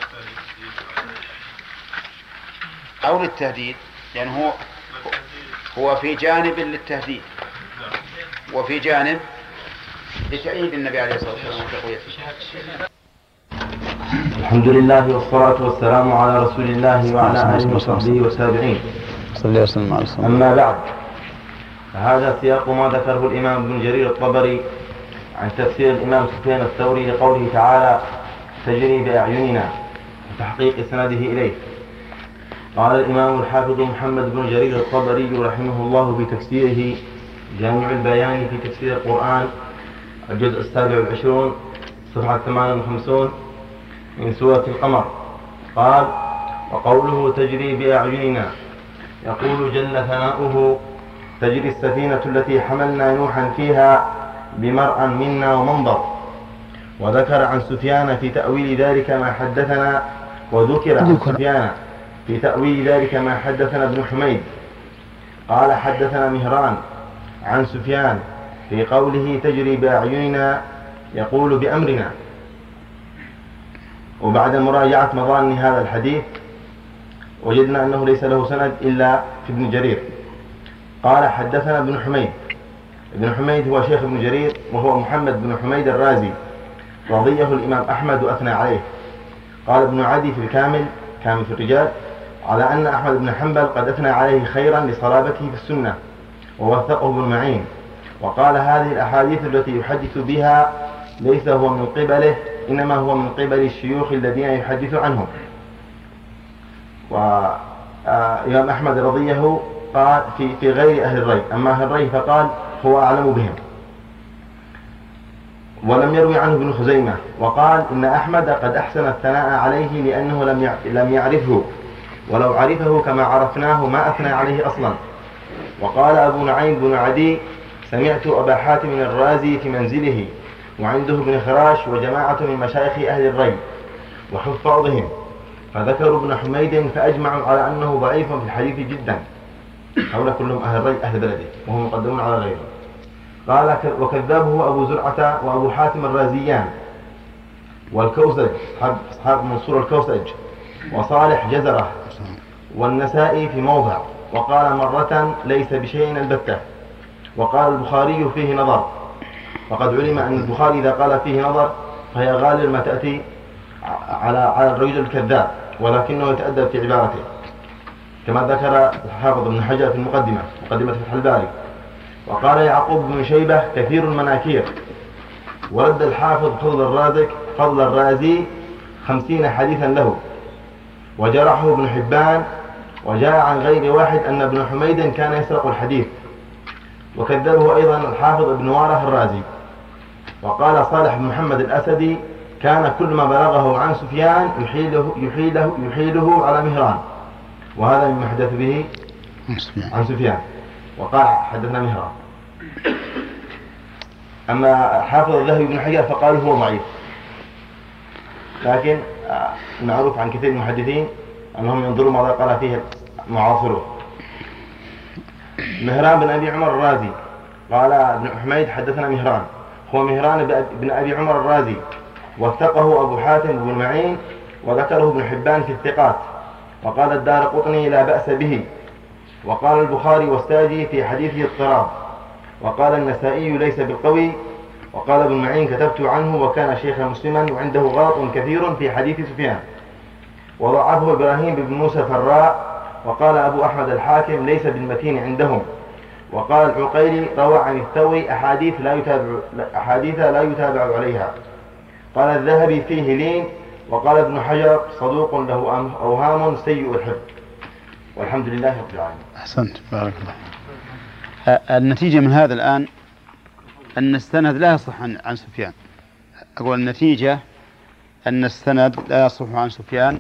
أو للتهديد، لأن هو هو في جانب للتهديد وفي جانب لتأييد النبي عليه الصلاة والسلام وتقويته. الحمد لله والصلاة والسلام على رسول الله وعلى آله وصحبه والتابعين. أما بعد، فهذا سياق ما ذكره الإمام ابن جرير الطبري عن تفسير الإمام سفيان الثوري لقوله تعالى تجري بأعيننا وتحقيق إسناده إليه. قال الإمام الحافظ محمد بن جرير الطبري رحمه الله في تفسيره جامع البيان في تفسير القرآن الجزء السابع والعشرون صفحة ثمانية وخمسين من سورة القمر، قال وقوله تجري بأعيننا يقول جل ثناؤه تجري السفينة التي حملنا نوحا فيها بمرأى منا ومنظر. وذكر عن سفيان في تأويل ذلك ما حدثنا وذكر عن سفيان في تأويل ذلك ما حدثنا ابن حميد قال حدثنا مهران عن سفيان في قوله تجري بأعيننا يقول بأمرنا. وبعد مراجعة مظان هذا الحديث وجدنا أنه ليس له سند إلا في ابن جرير. قال حدثنا ابن حميد. ابن حميد هو شيخ ابن جرير وهو محمد بن حميد الرازي، رضيه الإمام أحمد وأثنى عليه. قال ابن عدي في الكامل كامل في الرجال على أن أحمد بن حنبل قد أثنى عليه خيرا لصلابته في السنة ووثقه ابن معين، وقال هذه الأحاديث التي يحدث بها ليس هو من قبله إنما هو من قبل الشيوخ الذين يحدث عنهم. وإمام أحمد رضيه قال في, في غير أهل الري، أما أهل الري فقال هو أعلم بهم. ولم يروي عنه ابن خزيمة، وقال إن أحمد قد أحسن الثناء عليه لأنه لم يعرفه، ولو عرفه كما عرفناه ما أثنى عليه أصلا. وقال أبو نعيم بن عدي سمعت أبا حاتم الرازي في منزله وعنده ابن خراش وجماعة من مشايخ أهل الري وحفاظهم، فذكروا ابن حميد فأجمعوا على أنه ضعيف في الحديث جدا. هؤلاء كلهم أهل الري أهل بلده وهم مقدمون على غيره. قال وكذبه أبو زرعة وأبو حاتم الرازيان والكوسج أصحاب منصور الكوسج وصالح جزرة والنسائي في موضع، وقال مرة ليس بشيء البتة. وقال البخاري فيه نظر، وقد علم أن البخاري إذا قال فيه نظر فهي غالب ما تأتي على على الرجل الكذاب، ولكنه يتأدب في عبارته كما ذكر الحافظ ابن حجر في المقدمة مقدمة فتح الباري. وقال يعقوب بن شيبة كثير المناكير. ورد الحافظ فضل الرازق فضل الرازي خمسين حديثا له، وجرحه ابن حبان. وجاء عن غير واحد أن ابن حميد كان يسرق الحديث، وكذبه أيضا الحافظ ابن واره الرازي. وقال صالح بن محمد الأسدي كان كل ما بلغه عن سفيان يحيله, يحيله, يحيله على مهران، وهذا مما حدث به عن سفيان. وقال حدثنا مهران. أما حافظ الذهبي بن حجر فقال هو ضعيف، لكن معروف عن كثير من المحدثين أنهم ينظروا ماذا قال فيه معاصره. مهران بن أبي عمر الرازي قال ابن حميد حدثنا مهران، هو مهران بن أبي عمر الرازي وثقه أبو حاتم بن معين وذكره ابن حبان في الثقات، وقال الدارقطني لا بأس به، وقال البخاري والساجي في حديثه اضطراب، وقال النسائي ليس بالقوي، وقال ابن معين كتبت عنه وكان شيخا مسلما وعنده غلط كثير في حديث سفيان، وضعفه إبراهيم بن موسى فراء، وقال أبو أحمد الحاكم ليس بالمتين عندهم، وقال العقيلي روى عن الثوري أحاديث لا يتابع أحاديث لا يتابع عليها. قال الذهبي فيه لين، وقال ابن حجر صدوق له أوهام سيء الحفظ، والحمد لله رب العالمين. أحسنت، بارك الله. النتيجة من هذا الآن أن السند لا يصح عن, عن سفيان. أقول النتيجة أن السند لا يصح عن سفيان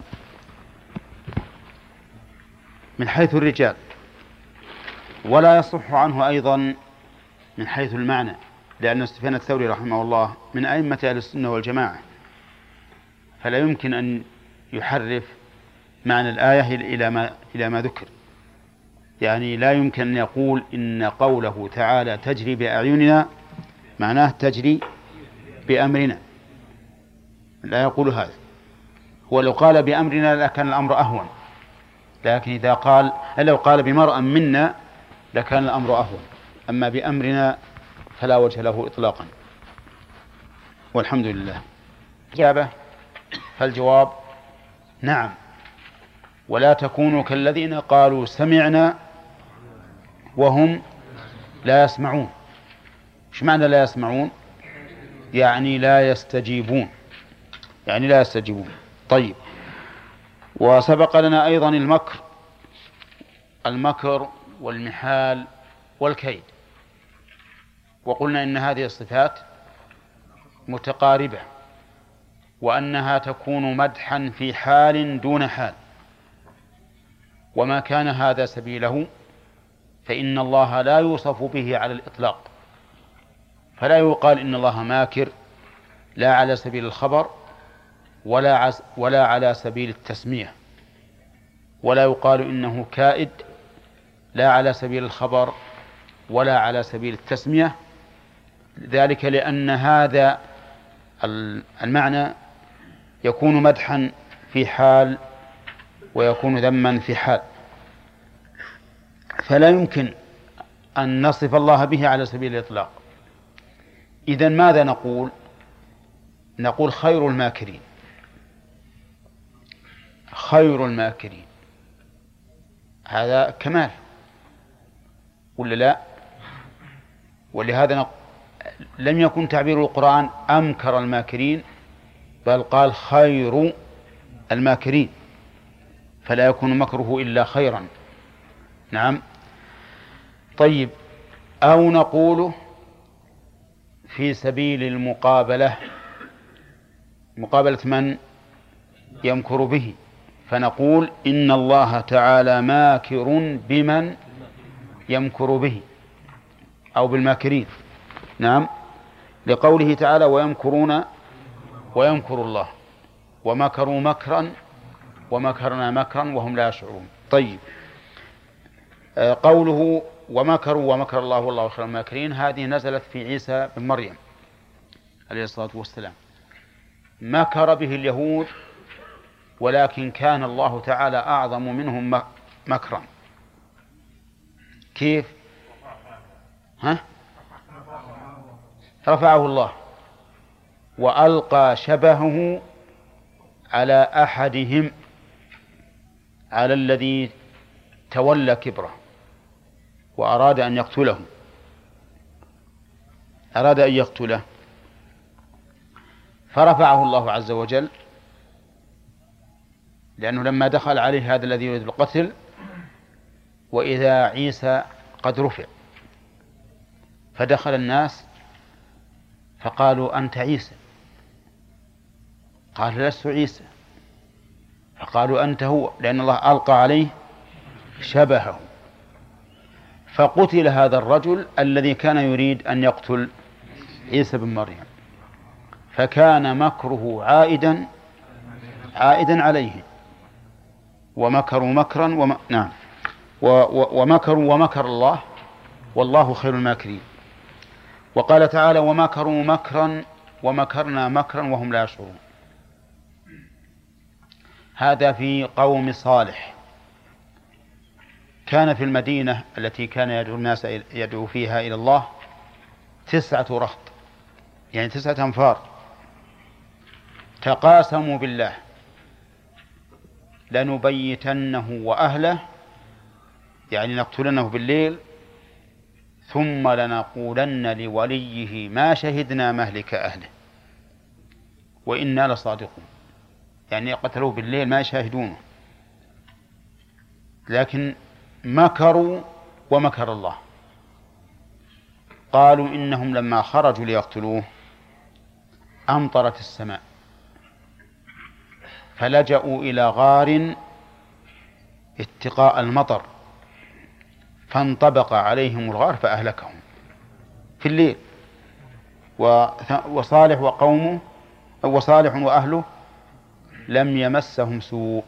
من حيث الرجال، ولا يصح عنه أيضا من حيث المعنى، لأن سفيان الثوري رحمه الله من أئمة أهل السنة والجماعة، فلا يمكن أن يحرف معنى الآية إلى ما إلى ما ذكر. يعني لا يمكن أن يقول إن قوله تعالى تجري بأعيننا معناه تجري بأمرنا، لا يقول هذا. ولو قال بأمرنا لكان الأمر أهون، لكن إذا قال لو قال بمرأ منا لكان الأمر أهون، أما بأمرنا فلا وجه له إطلاقا، والحمد لله. إجابة، فالجواب نعم، ولا تكونوا كالذين قالوا سمعنا وهم لا يسمعون. ايش معنى لا يسمعون؟ يعني لا يستجيبون، يعني لا يستجيبون. طيب، وسبق لنا أيضا المكر المكر والمحال والكيد، وقلنا إن هذه الصفات متقاربة، وأنها تكون مدحا في حال دون حال، وما كان هذا سبيله فإن الله لا يوصف به على الإطلاق، فلا يقال إن الله ماكر لا على سبيل الخبر ولا ولا على سبيل التسمية، ولا يقال إنه كائد لا على سبيل الخبر ولا على سبيل التسمية، ذلك لأن هذا المعنى يكون مدحا في حال ويكون ذما في حال، فلا يمكن أن نصف الله به على سبيل الإطلاق. إذن ماذا نقول؟ نقول خير الماكرين، خير الماكرين، هذا كمال ولا لا؟ ولهذا نق... لم يكن تعبير القرآن أمكر الماكرين، بل قال خير الماكرين، فلا يكون مكره إلا خيرا. نعم. طيب، أو نقول في سبيل المقابلة، مقابلة من يمكر به، فنقول إن الله تعالى ماكر بمن يمكر به أو بالماكرين. نعم، لقوله تعالى ويمكرون ويمكر الله، ومكروا مكرا ومكرنا مكرا وهم لا يشعرون. طيب، قوله ومكروا ومكر الله والله خير الماكرين، هذه نزلت في عيسى بن مريم عليه الصلاة والسلام، مكر به اليهود، ولكن كان الله تعالى أعظم منهم مكرا. كيف؟ ها؟ رفعه الله وألقى شبهه على أحدهم، على الذي تولى كبره وأراد أن يقتله، أراد أن يقتله فرفعه الله عز وجل، لأنه لما دخل عليه هذا الذي يريد القتل وإذا عيسى قد رفع، فدخل الناس فقالوا أنت عيسى، قال لست عيسى، فقالوا أنت هو، لأن الله ألقى عليه شبهه، فقتل هذا الرجل الذي كان يريد أن يقتل عيسى بن مريم، فكان مكره عائدا عائدا عليه، ومكروا مكرا وم... نعم و... و... ومكروا ومكر الله والله خير الماكرين. وقال تعالى ومكروا مكرا ومكرنا مكرا وهم لا يشعرون. هذا في قوم صالح. كان في المدينة التي كان يدعو الناس يدعو فيها إلى الله تسعة رهط، يعني تسعة أنفار، تقاسموا بالله لنبيتنه وأهله، يعني نقتلنه بالليل، ثم لنقولن لوليه ما شهدنا مهلك أهله وإنا لصادقون. يعني قتلوه بالليل ما يشاهدونه، لكن مكروا ومكر الله. قالوا إنهم لما خرجوا ليقتلوه أمطرت السماء فلجأوا إلى غار اتقاء المطر، فانطبق عليهم الغار فأهلكهم في الليل. وصالح وقومه وصالح وأهله لم يمسهم سوء.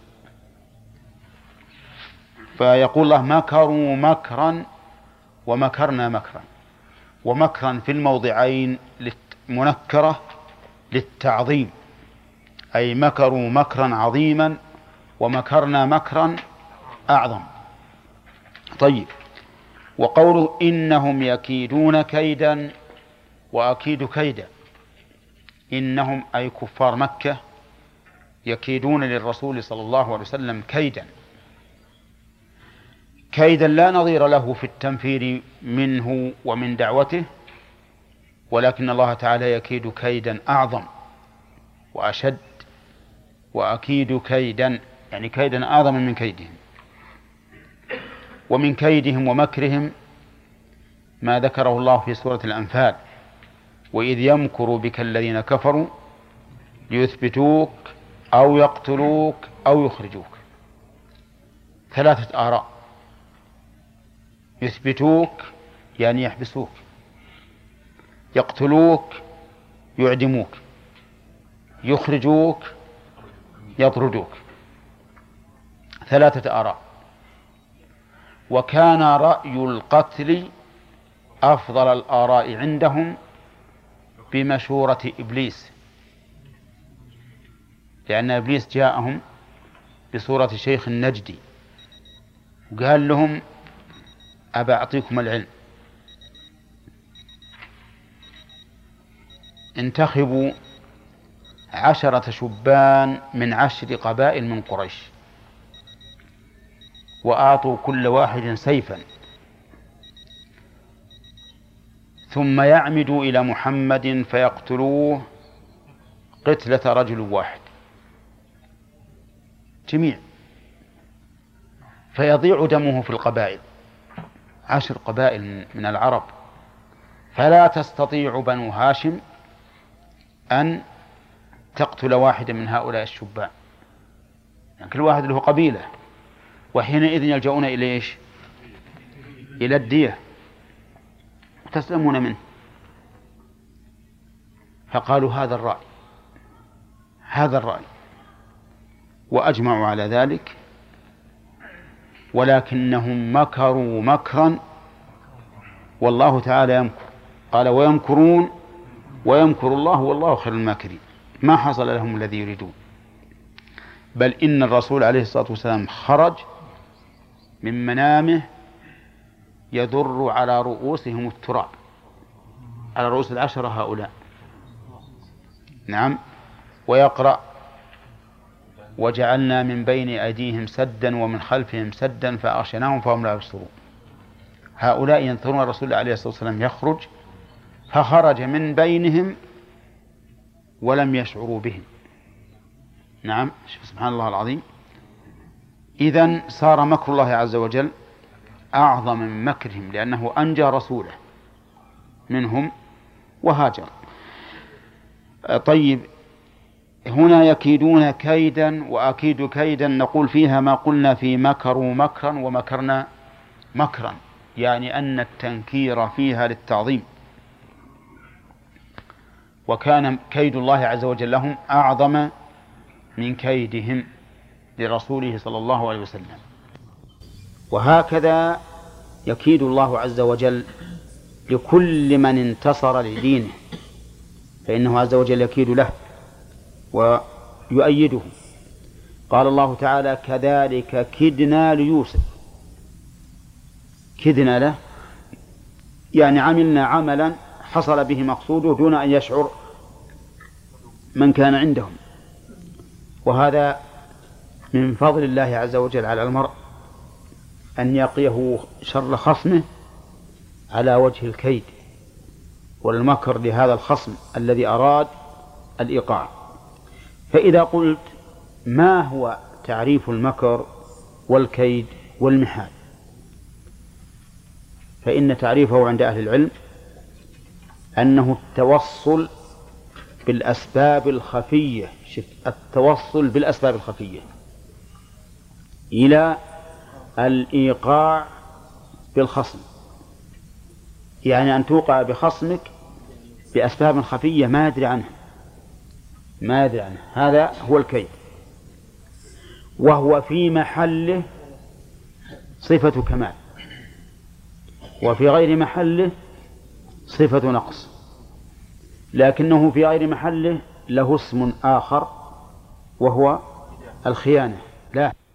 فيقول الله مكروا مكرا ومكرنا مكرا. ومكرا في الموضعين منكرة للتعظيم، أي مكروا مكرا عظيما ومكرنا مكرا أعظم. طيب، وقوله إنهم يكيدون كيدا وأكيد كيدا. إنهم أي كفار مكة يكيدون للرسول صلى الله عليه وسلم كيدا، كيدا لا نظير له في التنفير منه ومن دعوته، ولكن الله تعالى يكيد كيدا أعظم وأشد. وأكيد كيدا يعني كيدا أعظم من كيدهم. ومن كيدهم ومكرهم ما ذكره الله في سورة الأنفال: وإذ يمكر بك الذين كفروا ليثبتوك أو يقتلوك أو يخرجوك. ثلاثة آراء: يثبتوك يعني يحبسوك، يقتلوك يعدموك، يخرجوك يطردوك. ثلاثة آراء. وكان رأي القتل أفضل الآراء عندهم بمشورة إبليس، لأن إبليس جاءهم بصورة شيخ النجدي وقال لهم: أبا أعطيكم العلم، انتخبوا عشرة شبان من عشر قبائل من قريش، وأعطوا كل واحد سيفا، ثم يعمدوا إلى محمد فيقتلوه قتلة رجل واحد جميع، فيضيع دمه في القبائل، عشر قبائل من العرب، فلا تستطيع بنو هاشم أن تقتل واحدا من هؤلاء الشبان، يعني كل واحد له قبيلة، وحينئذ يلجؤون إلى إيش؟ إلى الدية وتسلمون منه. فقالوا هذا الرأي هذا الرأي وأجمعوا على ذلك، ولكنهم مكروا مكرا والله تعالى يمكر. قال: ويمكرون ويمكر الله والله خير الماكرين. ما حصل لهم الذي يريدون، بل إن الرسول عليه الصلاة والسلام خرج من منامه يضر على رؤوسهم التراب، على رؤوس العشرة هؤلاء، نعم، ويقرأ: وجعلنا من بين أيديهم سدا ومن خلفهم سدا فأغشيناهم فهم لا يبصرون. هؤلاء ينظرون الرسول عليه الصلاة والسلام يخرج، فخرج من بينهم ولم يشعروا بهم. نعم، سبحان الله العظيم. إذن صار مكر الله عز وجل أعظم من مكرهم، لأنه أنجى رسوله منهم وهاجر. طيب، هنا يكيدون كيدا وأكيد كيدا، نقول فيها ما قلنا في مكروا مكرا ومكرنا مكرا، يعني أن التنكير فيها للتعظيم، وكان كيد الله عز وجل لهم أعظم من كيدهم لرسوله صلى الله عليه وسلم. وهكذا يكيد الله عز وجل لكل من انتصر لدينه فإنه عز وجل يكيد له ويؤيده. قال الله تعالى: كذلك كدنا ليوسف. كدنا له يعني عملنا عملا حصل به مقصوده دون أن يشعر من كان عندهم. وهذا من فضل الله عز وجل على المرء أن يقيه شر خصمه على وجه الكيد والمكر لهذا الخصم الذي أراد الإيقاع. فإذا قلت: ما هو تعريف المكر والكيد والمحال؟ فإن تعريفه عند أهل العلم أنه التوصل بالأسباب الخفية شف التوصل بالأسباب الخفية إلى الإيقاع بالخصم، يعني أن توقع بخصمك بأسباب خفية ما يدري عنها ما يدري عنها هذا هو الكيد، وهو في محله صفة كمال، وفي غير محله صفة نقص، لكنه في غير محله له اسم آخر وهو الخيانة. لا